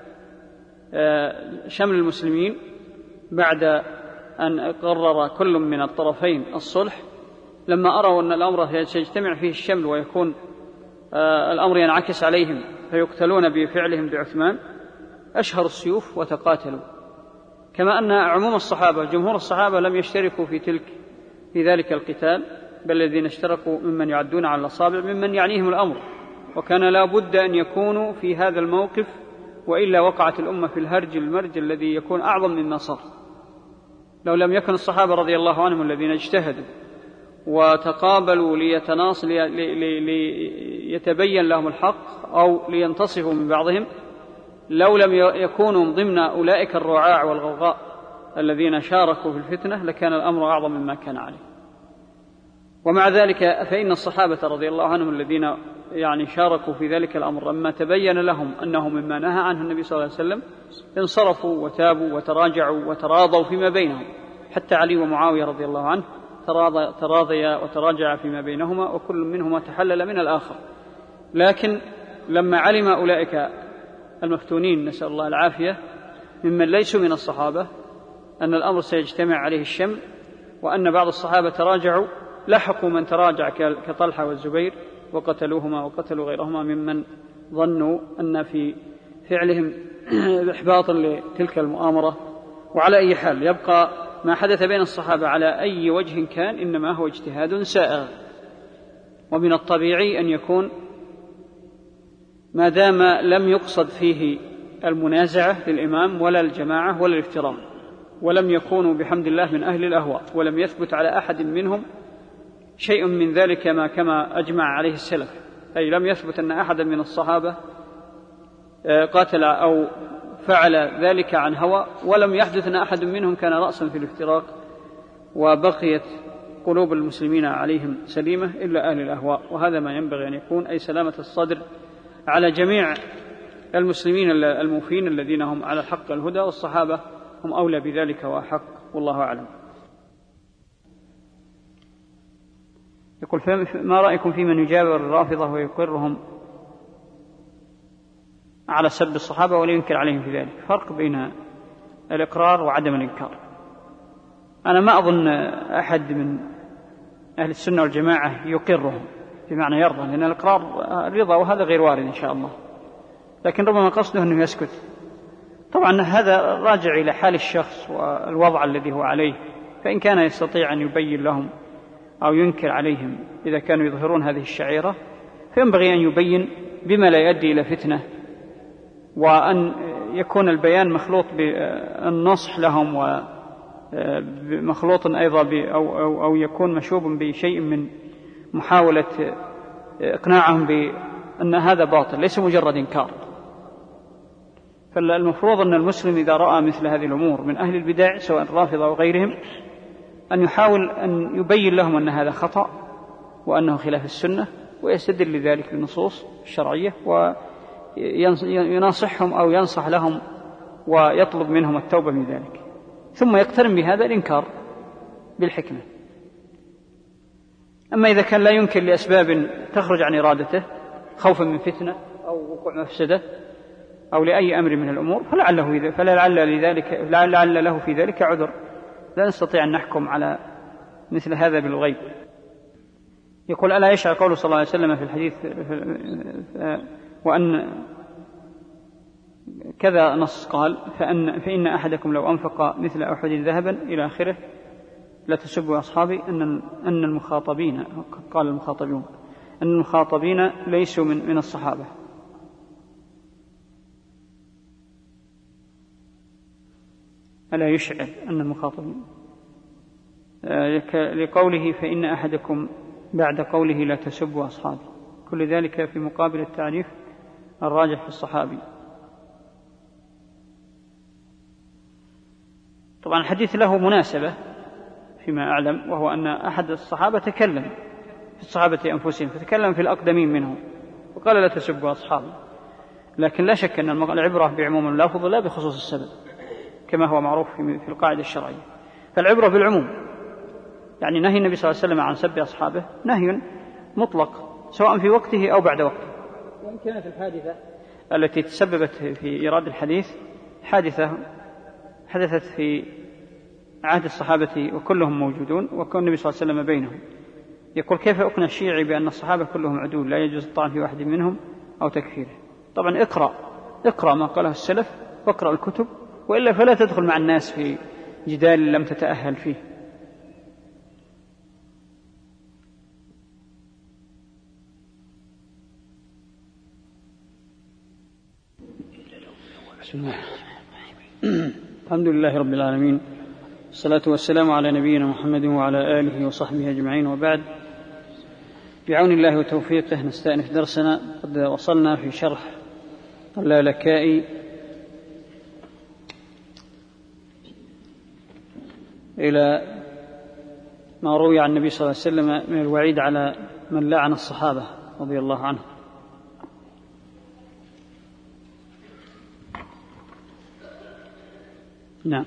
شمل المسلمين بعد أن قرر كل من الطرفين الصلح، لما أروا أن الأمر سيجتمع فيه الشمل ويكون الأمر ينعكس عليهم فيقتلون بفعلهم بعثمان، أشهروا السيوف وتقاتلوا. كما أن عموم الصحابة جمهور الصحابة لم يشتركوا في تلك في ذلك القتال، بل الذين اشتركوا ممن يعدون على الأصابع ممن يعنيهم الأمر، وكان لا بد أن يكونوا في هذا الموقف، وإلا وقعت الأمة في الهرج المرج الذي يكون أعظم مما صار. لو لم يكن الصحابة رضي الله عنهم الذين اجتهدوا وتقابلوا ليتناص لي لي ليتبين لهم الحق أو لينتصفوا من بعضهم، لو لم يكونوا ضمن أولئك الرعاع والغوغاء الذين شاركوا في الفتنة لكان الأمر أعظم مما كان عليه. ومع ذلك فإن الصحابة رضي الله عنهم الذين يعني شاركوا في ذلك الأمر لما تبين لهم أنه مما نهى عنه النبي صلى الله عليه وسلم انصرفوا وتابوا وتراجعوا وتراضوا فيما بينهم، حتى علي ومعاوية رضي الله عنه تراضيا وتراجع فيما بينهما وكل منهما تحلل من الآخر. لكن لما علم أولئك المفتونين نسأل الله العافية ممن ليسوا من الصحابة أن الأمر سيجتمع عليه الشمل وأن بعض الصحابة تراجعوا، لحقوا من تراجع كطلحة والزبير وقتلوهما وقتلوا غيرهما ممن ظنوا أن في فعلهم إحباطا لتلك المؤامرة. وعلى أي حال يبقى ما حدث بين الصحابة على أي وجه كان إنما هو اجتهاد سائغ، ومن الطبيعي أن يكون ما دام لم يقصد فيه المنازعة للإمام ولا الجماعة ولا الافتراء، ولم يكونوا بحمد الله من أهل الأهواء، ولم يثبت على أحد منهم شيء من ذلك ما كما أجمع عليه السلف، أي لم يثبت أن أحدا من الصحابة قاتل أو فعل ذلك عن هوى، ولم يحدث أن أحد منهم كان رأسا في الافتراق وبقيت قلوب المسلمين عليهم سليمة إلا أهل الأهواء. وهذا ما ينبغي أن يكون، أي سلامة الصدر على جميع المسلمين الموفين الذين هم على الحق الهدى، والصحابة هم أولى بذلك وأحق، والله أعلم. يقول ما رأيكم في من يجابر الرافضة ويقرهم على سب الصحابة ولا ينكر عليهم في ذلك؟ فرق بين الإقرار وعدم الإنكار. أنا ما أظن أحد من أهل السنة والجماعة يقرهم بمعنى يرضى، لأن الإقرار رضا وهذا غير وارد إن شاء الله، لكن ربما قصده أنه يسكت. طبعا هذا راجع إلى حال الشخص والوضع الذي هو عليه، فإن كان يستطيع أن يبين لهم أو ينكر عليهم إذا كانوا يظهرون هذه الشعيرة فينبغي أن يبين بما لا يؤدي إلى فتنة، وأن يكون البيان مخلوط بالنصح لهم ومخلوط أيضا أو, أو, أو يكون مشوب بشيء من محاولة إقناعهم بأن هذا باطل ليس مجرد إنكار. فالمفروض أن المسلم إذا رأى مثل هذه الأمور من أهل البدع سواء الرافضة أو غيرهم أن يحاول أن يبين لهم أن هذا خطأ وأنه خلاف السنة، ويستدل لذلك بالنصوص الشرعية وينصحهم أو ينصح لهم ويطلب منهم التوبة من ذلك، ثم يقترن بهذا الإنكار بالحكمة. أما إذا كان لا يمكن لأسباب تخرج عن إرادته خوفا من فتنة أو وقوع مفسدة أو لأي أمر من الأمور فلعله فلعل لذلك لعل له في ذلك عذر، لا نستطيع أن نحكم على مثل هذا بالغيب. يقول ألا يشعر قوله صلى الله عليه وسلم في الحديث وأن كذا نص قال فأن, فإن أحدكم لو أنفق مثل أحد ذهبا إلى آخره لا تسبوا أصحابي أن, أن المخاطبين قال المخاطبون أن المخاطبين ليسوا من, من الصحابة. ألا يشعر أن المخاطبين لقوله فإن أحدكم بعد قوله لا تسبوا أصحابي، كل ذلك في مقابل التعريف الراجح في الصحابي. طبعا الحديث له مناسبة فيما أعلم، وهو أن أحد الصحابة تكلم في الصحابة أنفسهم فتكلم في الأقدمين منهم وقال لا تسبوا أصحابي، لكن لا شك أن العبرة بعموم اللفظ لا بخصوص السبب كما هو معروف في القاعدة الشرعية. فالعبرة بالعموم، يعني نهي النبي صلى الله عليه وسلم عن سب أصحابه نهي مطلق سواء في وقته أو بعد وقته. وإن كانت الحادثة التي تسببت في إيراد الحديث حادثة حدثت في عهد الصحابة وكلهم موجودون وكان النبي صلى الله عليه وسلم بينهم. يقول كيف أقنع الشيعي بأن الصحابة كلهم عدول لا يجوز الطعن في واحد منهم أو تكفيره؟ طبعا اقرأ اقرأ ما قاله السلف واقرأ الكتب، وإلا فلا تدخل مع الناس في جدال لم تتأهل فيه. بسم الله الحمد لله رب العالمين، الصلاة والسلام على نبينا محمد وعلى آله وصحبه أجمعين، وبعد. بعون الله وتوفيقه نستأنف درسنا. قد وصلنا في شرح اللالكائي إلى ما روي عن النبي صلى الله عليه وسلم من الوعيد على من لعن الصحابة رضي الله عنهم. نعم.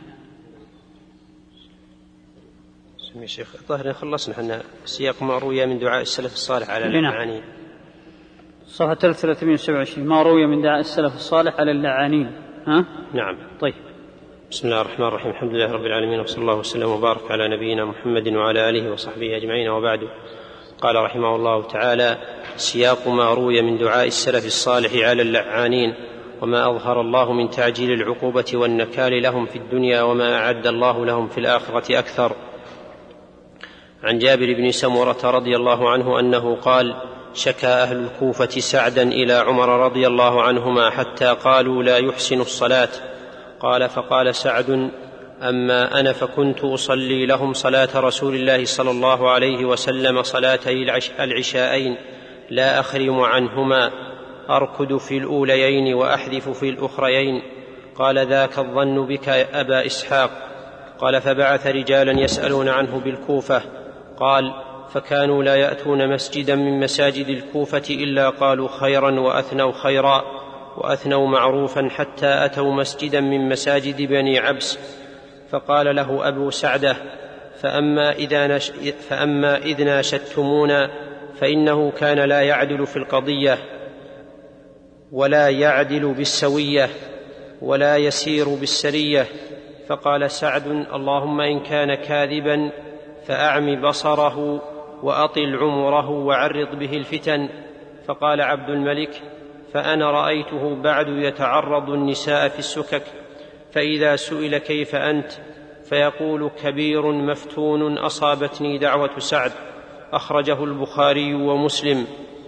يا شيخ الظاهر خلصنا احنا سياق ما روي من دعاء السلف الصالح على اللعانين. صفحة ثلاثمائة وسبعة وعشرين ما روي من دعاء السلف الصالح على اللعانين. ها؟ نعم. طيب. بسم الله الرحمن الرحيم. الحمد لله رب العالمين، وصلى الله وسلم وبارك على نبينا محمد وعلى آله وصحبه أجمعين، وبعد. قال رحمه الله تعالى: سياق ما روي من دعاء السلف الصالح على اللعانين، وما أظهر الله من تعجيل العقوبة والنكال لهم في الدنيا، وما أعد الله لهم في الآخرة أكثر. عن جابر بن سمرة رضي الله عنه أنه قال: شكى أهل الكوفة سعدا إلى عمر رضي الله عنهما حتى قالوا لا يحسن الصلاة. قال: فقال سعد: أما أنا فكنت أصلي لهم صلاة رسول الله صلى الله عليه وسلم صلاتي العشاءين لا أخرم عنهما، أركض في الأوليين وأحذف في الأخريين. قال: ذاك الظن بك يا أبا إسحاق. قال: فبعث رجالا يسألون عنه بالكوفة. قال: فكانوا لا يأتون مسجدا من مساجد الكوفة إلا قالوا خيرا وأثنوا خيرا وأثنوا معروفا، حتى أتوا مسجدا من مساجد بني عبس. فقال له أبو سعدة: فأما إذا, نش... فأما إذ ناشدتمونا فإنه كان لا يعدل في القضية ولا يعدل بالسوية ولا يسير بالسرية. فقال سعد: اللهم إن كان كاذبا فأعم بصره وأطل عمره وعرض به الفتن. فقال عبد الملك: فأنا رأيته بعد يتعرض النساء في السكك، فإذا سئل كيف أنت فيقول: كبير مفتون أصابتني دعوة سعد. أخرجه البخاري ومسلم.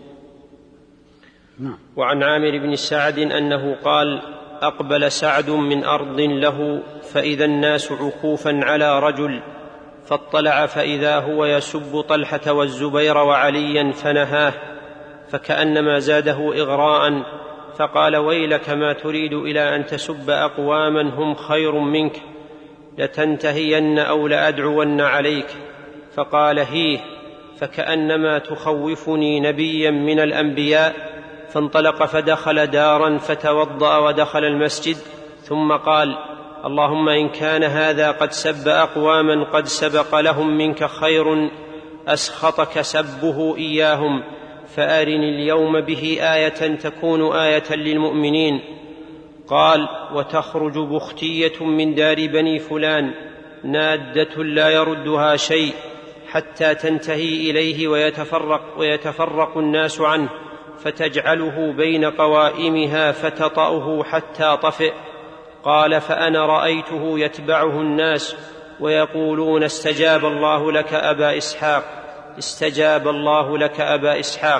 وعن عامر بن سعد أنه قال: أقبل سعد من أرض له فإذا الناس عكوفا على رجل، فاطلع فإذا هو يسب طلحة والزبير وعليا فنهاه، فكأنما زاده إغراء، فقال: ويلك ما تريد إلى أن تسب أقواما هم خير منك، لتنتهين أو لأدعون عليك. فقال: هيه، فكأنما تخوفني نبيا من الأنبياء. فانطلق فدخل دارا فتوضأ ودخل المسجد، ثم قال: اللهم إن كان هذا قد سب أقواما قد سبق لهم منك خير أسخطك سبه إياهم، فأرني اليوم به آية تكون آية للمؤمنين. قال: وتخرج بختية من دار بني فلان نادة لا يردها شيء حتى تنتهي إليه ويتفرق, ويتفرق الناس عنه، فتجعله بين قوائمها فتطأه حتى طفئ. قال: فأنا رأيته يتبعه الناس ويقولون: استجاب الله لك أبا إسحاق، استجاب الله لك أبا إسحاق.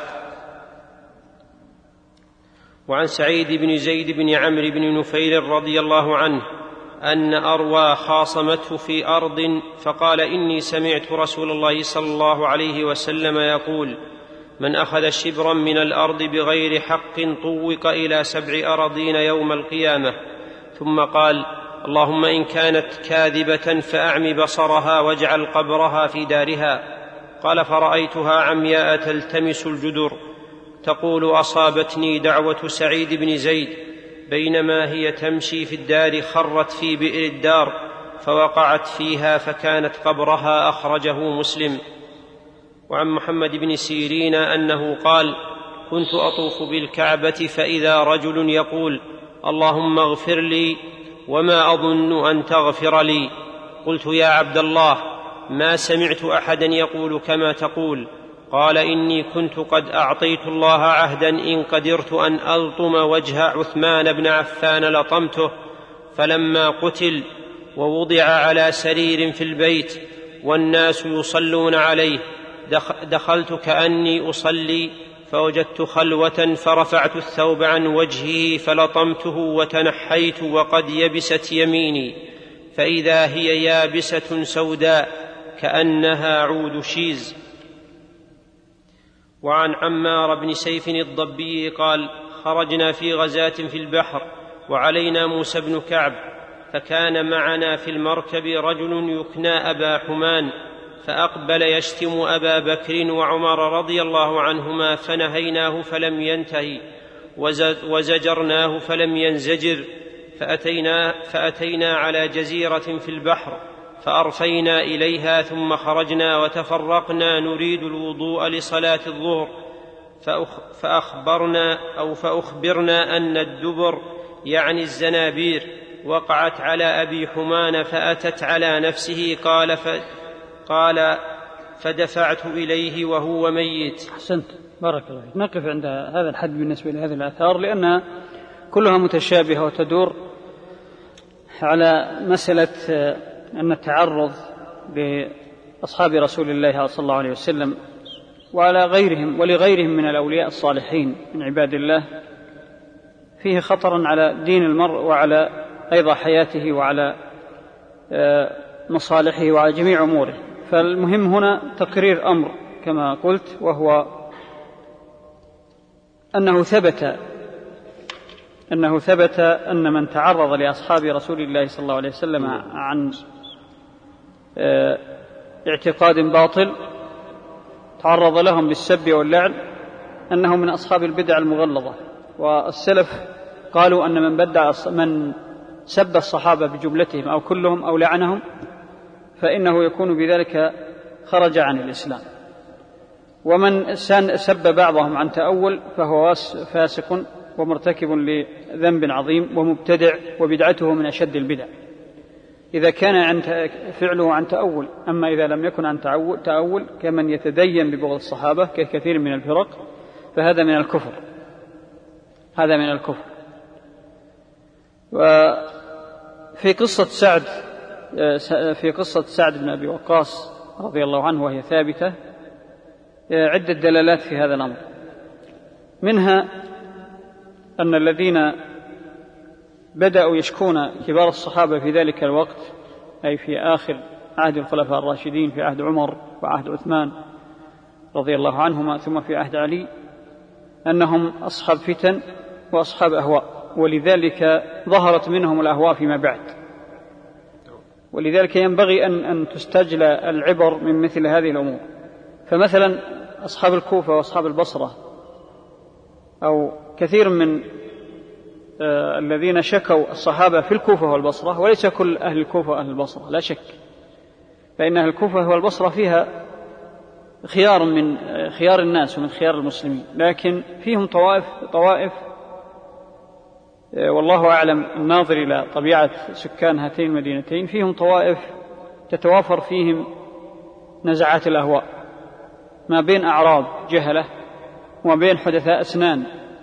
وعن سعيد بن زيد بن عمرو بن نفيل رضي الله عنه أن أروى خاصمته في أرض، فقال: إني سمعت رسول الله صلى الله عليه وسلم يقول: من أخذ شبرا من الأرض بغير حق طوق إلى سبع أراضين يوم القيامة. ثم قال: اللهم إن كانت كاذبة فأعم بصرها واجعل قبرها في دارها. قال: فرأيتها عمياء تلتمس الجدر تقول: أصابتني دعوة سعيد بن زيد، بينما هي تمشي في الدار خرت في بئر الدار فوقعت فيها فكانت قبرها. أخرجه مسلم. وعن محمد بن سيرين أنه قال: كنت أطوف بالكعبة فإذا رجل يقول: اللهم اغفر لي وما أظن أن تغفر لي. قلت: يا عبد الله، ما سمعت أحدا يقول كما تقول. قال: إني كنت قد أعطيت الله عهدا إن قدرت أن ألطم وجه عثمان بن عفان لطمته، فلما قتل ووضع على سرير في البيت والناس يصلون عليه دخلت كأني أصلي فوجدت خلوة فرفعت الثوب عن وجهه فلطمته وتنحيت وقد يبست يميني، فإذا هي يابسة سوداء كأنها عود شيز. وعن عمار بن سيف الضبي قال: خرجنا في غزاة في البحر وعلينا موسى بن كعب، فكان معنا في المركب رجل يكنى أبا حمان، فأقبل يشتم أبا بكر وعمر رضي الله عنهما، فنهيناه فلم ينتهي، وزجرناه فلم ينزجر، فأتينا, فأتينا على جزيرة في البحر، فأرفينا إليها، ثم خرجنا وتفرقنا نريد الوضوء لصلاة الظهر، فأخبرنا أو فأخبرنا أن الدبر يعني الزنابير وقعت على أبي حمان فأتت على نفسه، قال, ف قال فدفعت إليه وهو ميت. أحسنت، بارك الله فيك. نقف عند هذا الحد بالنسبة لهذه الآثار، لأنها كلها متشابهة وتدور على مسألة أن التعرض لأصحاب رسول الله صلى الله عليه وسلم وعلى غيرهم ولغيرهم من الأولياء الصالحين من عباد الله فيه خطر على دين المرء وعلى أيضا حياته وعلى مصالحه وعلى جميع أموره. فالمهم هنا تقرير أمر كما قلت، وهو أنه ثبت أنه ثبت أن من تعرض لأصحاب رسول الله صلى الله عليه وسلم عن اعتقاد باطل تعرض لهم بالسب واللعن أنه من أصحاب البدع المغلظة. والسلف قالوا أن من بدع من سب الصحابة بجملتهم أو كلهم أو لعنهم فإنه يكون بذلك خرج عن الإسلام، ومن سب بعضهم عن تأول فهو فاسق ومرتكب لذنب عظيم ومبتدع، وبدعته من أشد البدع إذا كان عن فعله عن تأول. أما إذا لم يكن عن تأول كمن يتدين ببغض الصحابة ككثير من الفرق فهذا من الكفر، هذا من الكفر. وفي قصة سعد في قصة سعد بن أبي وقاص رضي الله عنه وهي ثابتة عدة دلالات في هذا الأمر، منها أن الذين بدأوا يشكون كبار الصحابة في ذلك الوقت أي في آخر عهد الخلفاء الراشدين في عهد عمر وعهد عثمان رضي الله عنهما ثم في عهد علي أنهم أصحاب فتن وأصحاب أهواء، ولذلك ظهرت منهم الأهواء فيما بعد. ولذلك ينبغي أن, أن تستجلى العبر من مثل هذه الأمور. فمثلا أصحاب الكوفة وأصحاب البصرة أو كثير من آه الذين شكوا الصحابة في الكوفة والبصرة، وليس كل أهل الكوفة وأهل البصرة لا شك، فإن أهل الكوفة والبصرة فيها خيار من خيار الناس ومن خيار المسلمين، لكن فيهم طوائف طوائف والله أعلم الناظر إلى طبيعة سكان هاتين المدينتين، فيهم طوائف تتوافر فيهم نزعات الأهواء ما بين أعراب جهلة وما بين حدثاء أسنان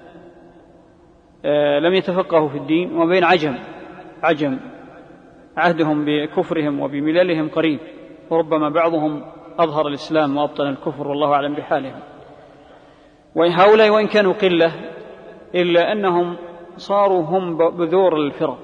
لم يتفقهوا في الدين وما بين عجم عجم عهدهم بكفرهم وبمللهم قريب، وربما بعضهم أظهر الإسلام وأبطن الكفر والله أعلم بحالهم. وهؤلاء وإن كانوا قلة إلا أنهم صاروا هم بذور الفرق.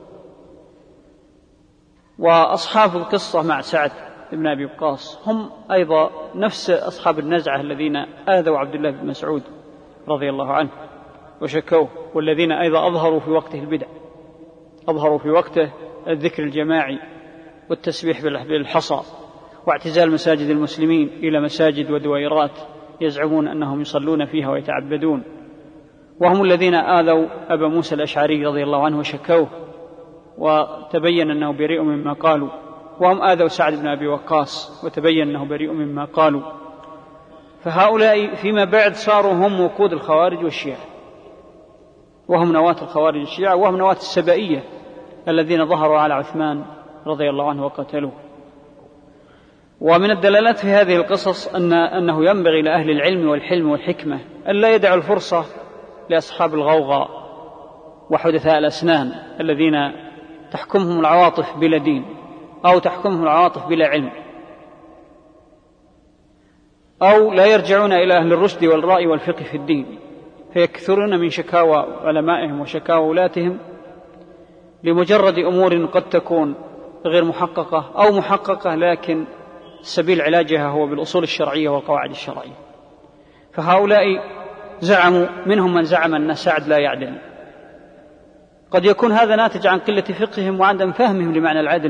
وأصحاب القصة مع سعد بن أبي وقاص هم أيضا نفس أصحاب النزعة الذين آذوا عبد الله بن مسعود رضي الله عنه وشكوه، والذين أيضا أظهروا في وقته البدع، أظهروا في وقته الذكر الجماعي والتسبيح بالحصى واعتزال مساجد المسلمين إلى مساجد ودويرات يزعمون أنهم يصلون فيها ويتعبدون، وهم الذين آذوا أبا موسى الأشعري رضي الله عنه وشكوه وتبين أنه بريء مما قالوا، وهم آذوا سعد بن أبي وقاص وتبين أنه بريء مما قالوا. فهؤلاء فيما بعد صاروا هم وقود الخوارج والشيعة، وهم نواة الخوارج والشيعة، وهم نواة السبائية الذين ظهروا على عثمان رضي الله عنه وقتلوه. ومن الدلالات في هذه القصص أن أنه ينبغي لأهل العلم والحلم والحكمة ألا يدعوا الفرصة لأصحاب الغوغاء وحدثاء الأسنان الذين تحكمهم العواطف بلا دين أو تحكمهم العواطف بلا علم، أو لا يرجعون إلى أهل الرشد والرأي والفقه في الدين، فيكثرون من شكاوى علمائهم وشكاوى ولاتهم لمجرد أمور قد تكون غير محققة أو محققة لكن سبيل علاجها هو بالأصول الشرعية والقواعد الشرعية. فهؤلاء زعموا، منهم من زعم أن سعد لا يعدل، قد يكون هذا ناتج عن قلة فقههم وعدم فهمهم لمعنى العدل،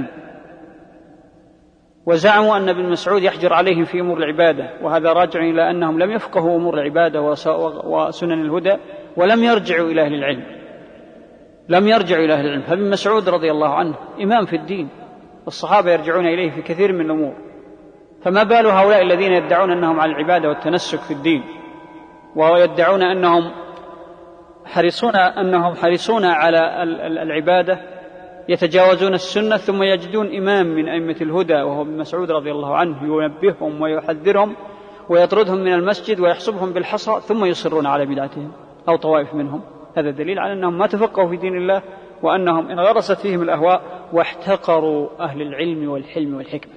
وزعموا أن ابن مسعود يحجر عليهم في أمور العبادة، وهذا راجع إلى أنهم لم يفقهوا أمور العبادة وسنن الهدى ولم يرجعوا إلى أهل العلم لم يرجعوا إلى أهل العلم. فابن مسعود رضي الله عنه إمام في الدين، والصحابة يرجعون إليه في كثير من الأمور، فما بال هؤلاء الذين يدعون أنهم على العبادة والتنسك في الدين، ويدعون أنهم حريصون أنهم حريصون على العبادة، يتجاوزون السنة، ثم يجدون إمام من أئمة الهدى وهو ابن مسعود رضي الله عنه ينبههم ويحذرهم ويطردهم من المسجد ويحصبهم بالحصى، ثم يصرون على بدعتهم أو طوائف منهم. هذا دليل على أنهم ما تفقهوا في دين الله، وأنهم إن غرست فيهم الأهواء واحتقروا أهل العلم والحلم والحكمة.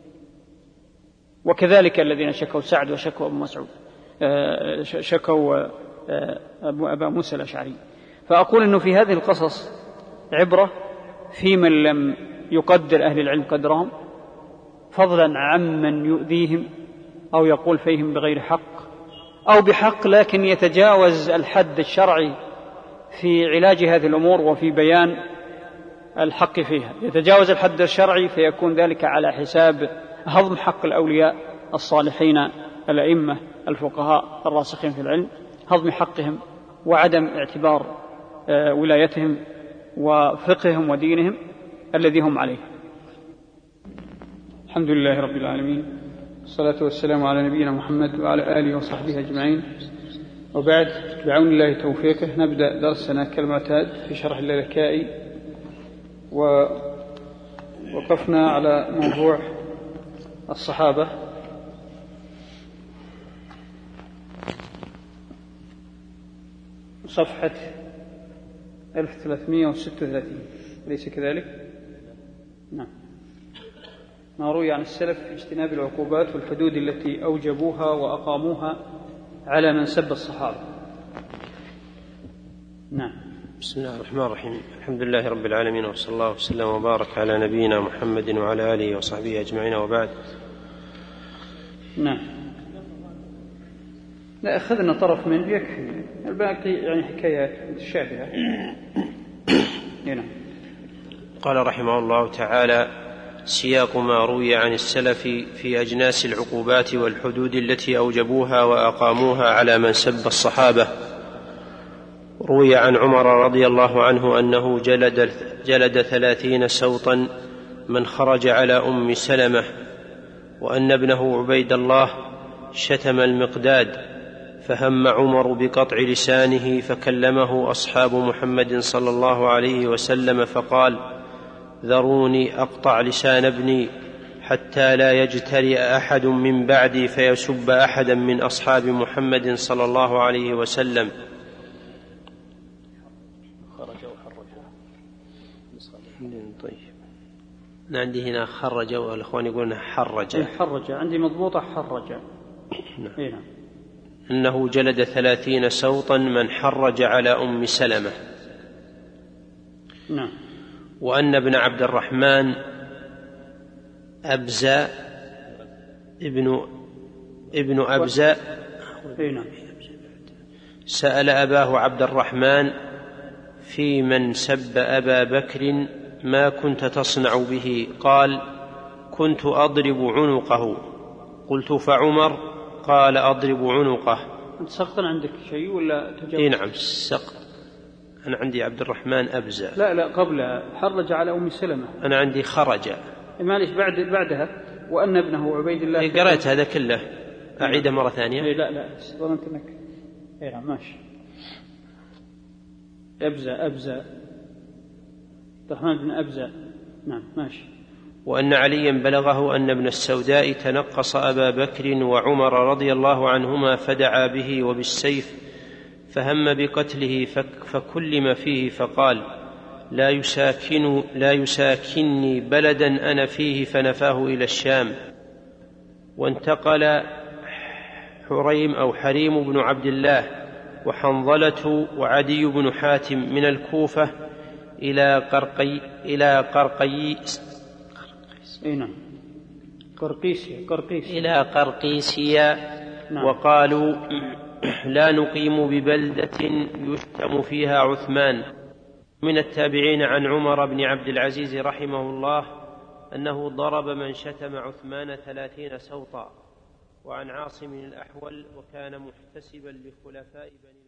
وكذلك الذين شكوا سعد وشكوا أبو مسعود شكوا أبا موسى الأشعري. فأقول أنه في هذه القصص عبرة في من لم يقدر أهل العلم قدرهم، فضلا عمن يؤذيهم أو يقول فيهم بغير حق أو بحق لكن يتجاوز الحد الشرعي في علاج هذه الأمور وفي بيان الحق فيها، يتجاوز الحد الشرعي فيكون ذلك على حساب هضم حق الأولياء الصالحين الأئمة الفقهاء الراسخين في العلم، هضم حقهم وعدم اعتبار ولايتهم وفقههم ودينهم الذي هم عليه. الحمد لله رب العالمين، والصلاة والسلام على نبينا محمد وعلى آله وصحبه أجمعين، وبعد، بعون الله توفيقه نبدأ درسنا كالمعتاد في شرح اللالكائي، ووقفنا على موضوع الصحابة. صفحة ألف وثلاثمائة وستة وثلاثين، أليس كذلك؟ نعم. ما روي عن السلف في اجتناب العقوبات والحدود التي أوجبوها وأقاموها على من سب الصحابة. نعم. بسم الله الرحمن الرحيم، الحمد لله رب العالمين، وصلى الله وسلم وبارك على نبينا محمد وعلى آله وصحبه أجمعين، وبعد. نعم. لا، أخذنا طرف منه يكفي، الباقي يعني حكايات متشابهة. هنا قال رحمه الله تعالى: سياق ما روي عن السلف في أجناس العقوبات والحدود التي أوجبوها وأقاموها على من سب الصحابة. روي عن عمر رضي الله عنه أنه جلد, جلد ثلاثين سوطا من خرج على أم سلمة، وأن ابنه عبيد الله شتم المقداد، فهم عمر بقطع لسانه، فكلمه أصحاب محمد صلى الله عليه وسلم فقال: ذروني أقطع لسان ابني حتى لا يجترئ أحد من بعدي فيسب أحدا من أصحاب محمد صلى الله عليه وسلم. طيب، أنا عندي هنا خرج، والأخوان يقولون حرج. حرج عندي مضبوطة حرج. نعم. أنه جلد ثلاثين سوطا من حرج على أم سلمة. نعم. وأن ابن عبد الرحمن أبزة ابن ابن أبزة سأل أباه عبد الرحمن في من سب أبا بكر: ما كنت تصنع به؟ قال: كنت أضرب عنقه. قلت: فعمر؟ قال: أضرب عنقه. أنت سقطا عندك شيء ولا تجاوز؟ إيه نعم، سقط. أنا عندي عبد الرحمن أبزة. لا لا، قبل حرج على أم سلمة. أنا عندي خرج. معلش، بعد بعدها وأن ابنه عبيد الله. إيه، قرأت هذا كله، أعيده مرة ثانية. إيه لا لا، ظننت أنك. إيه نعم، ماشي. أبزة أبزة عبد الرحمن بن أبزة. نعم ماشي. وأن عليا بلغه أن ابن السوداء تنقص أبا بكر وعمر رضي الله عنهما، فدعا به وبالسيف، فهم بقتله، فكلم فيه، فقال: لا يساكن لا يساكنني بلدا أنا فيه، فنفاه إلى الشام. وانتقل حريم أو حريم بن عبد الله وحنظلة وعدي بن حاتم من الكوفة إلى قرقي إلى قرقي نعم قرقيسيا قرقيسيا إلى قرقيسيا. نعم. وقالوا: لا نقيم ببلدة يشتم فيها عثمان. من التابعين عن عمر بن عبد العزيز رحمه الله أنه ضرب من شتم عثمان ثلاثين سوطا. وعن عاصم الأحول وكان محتسبا لخلفاء بني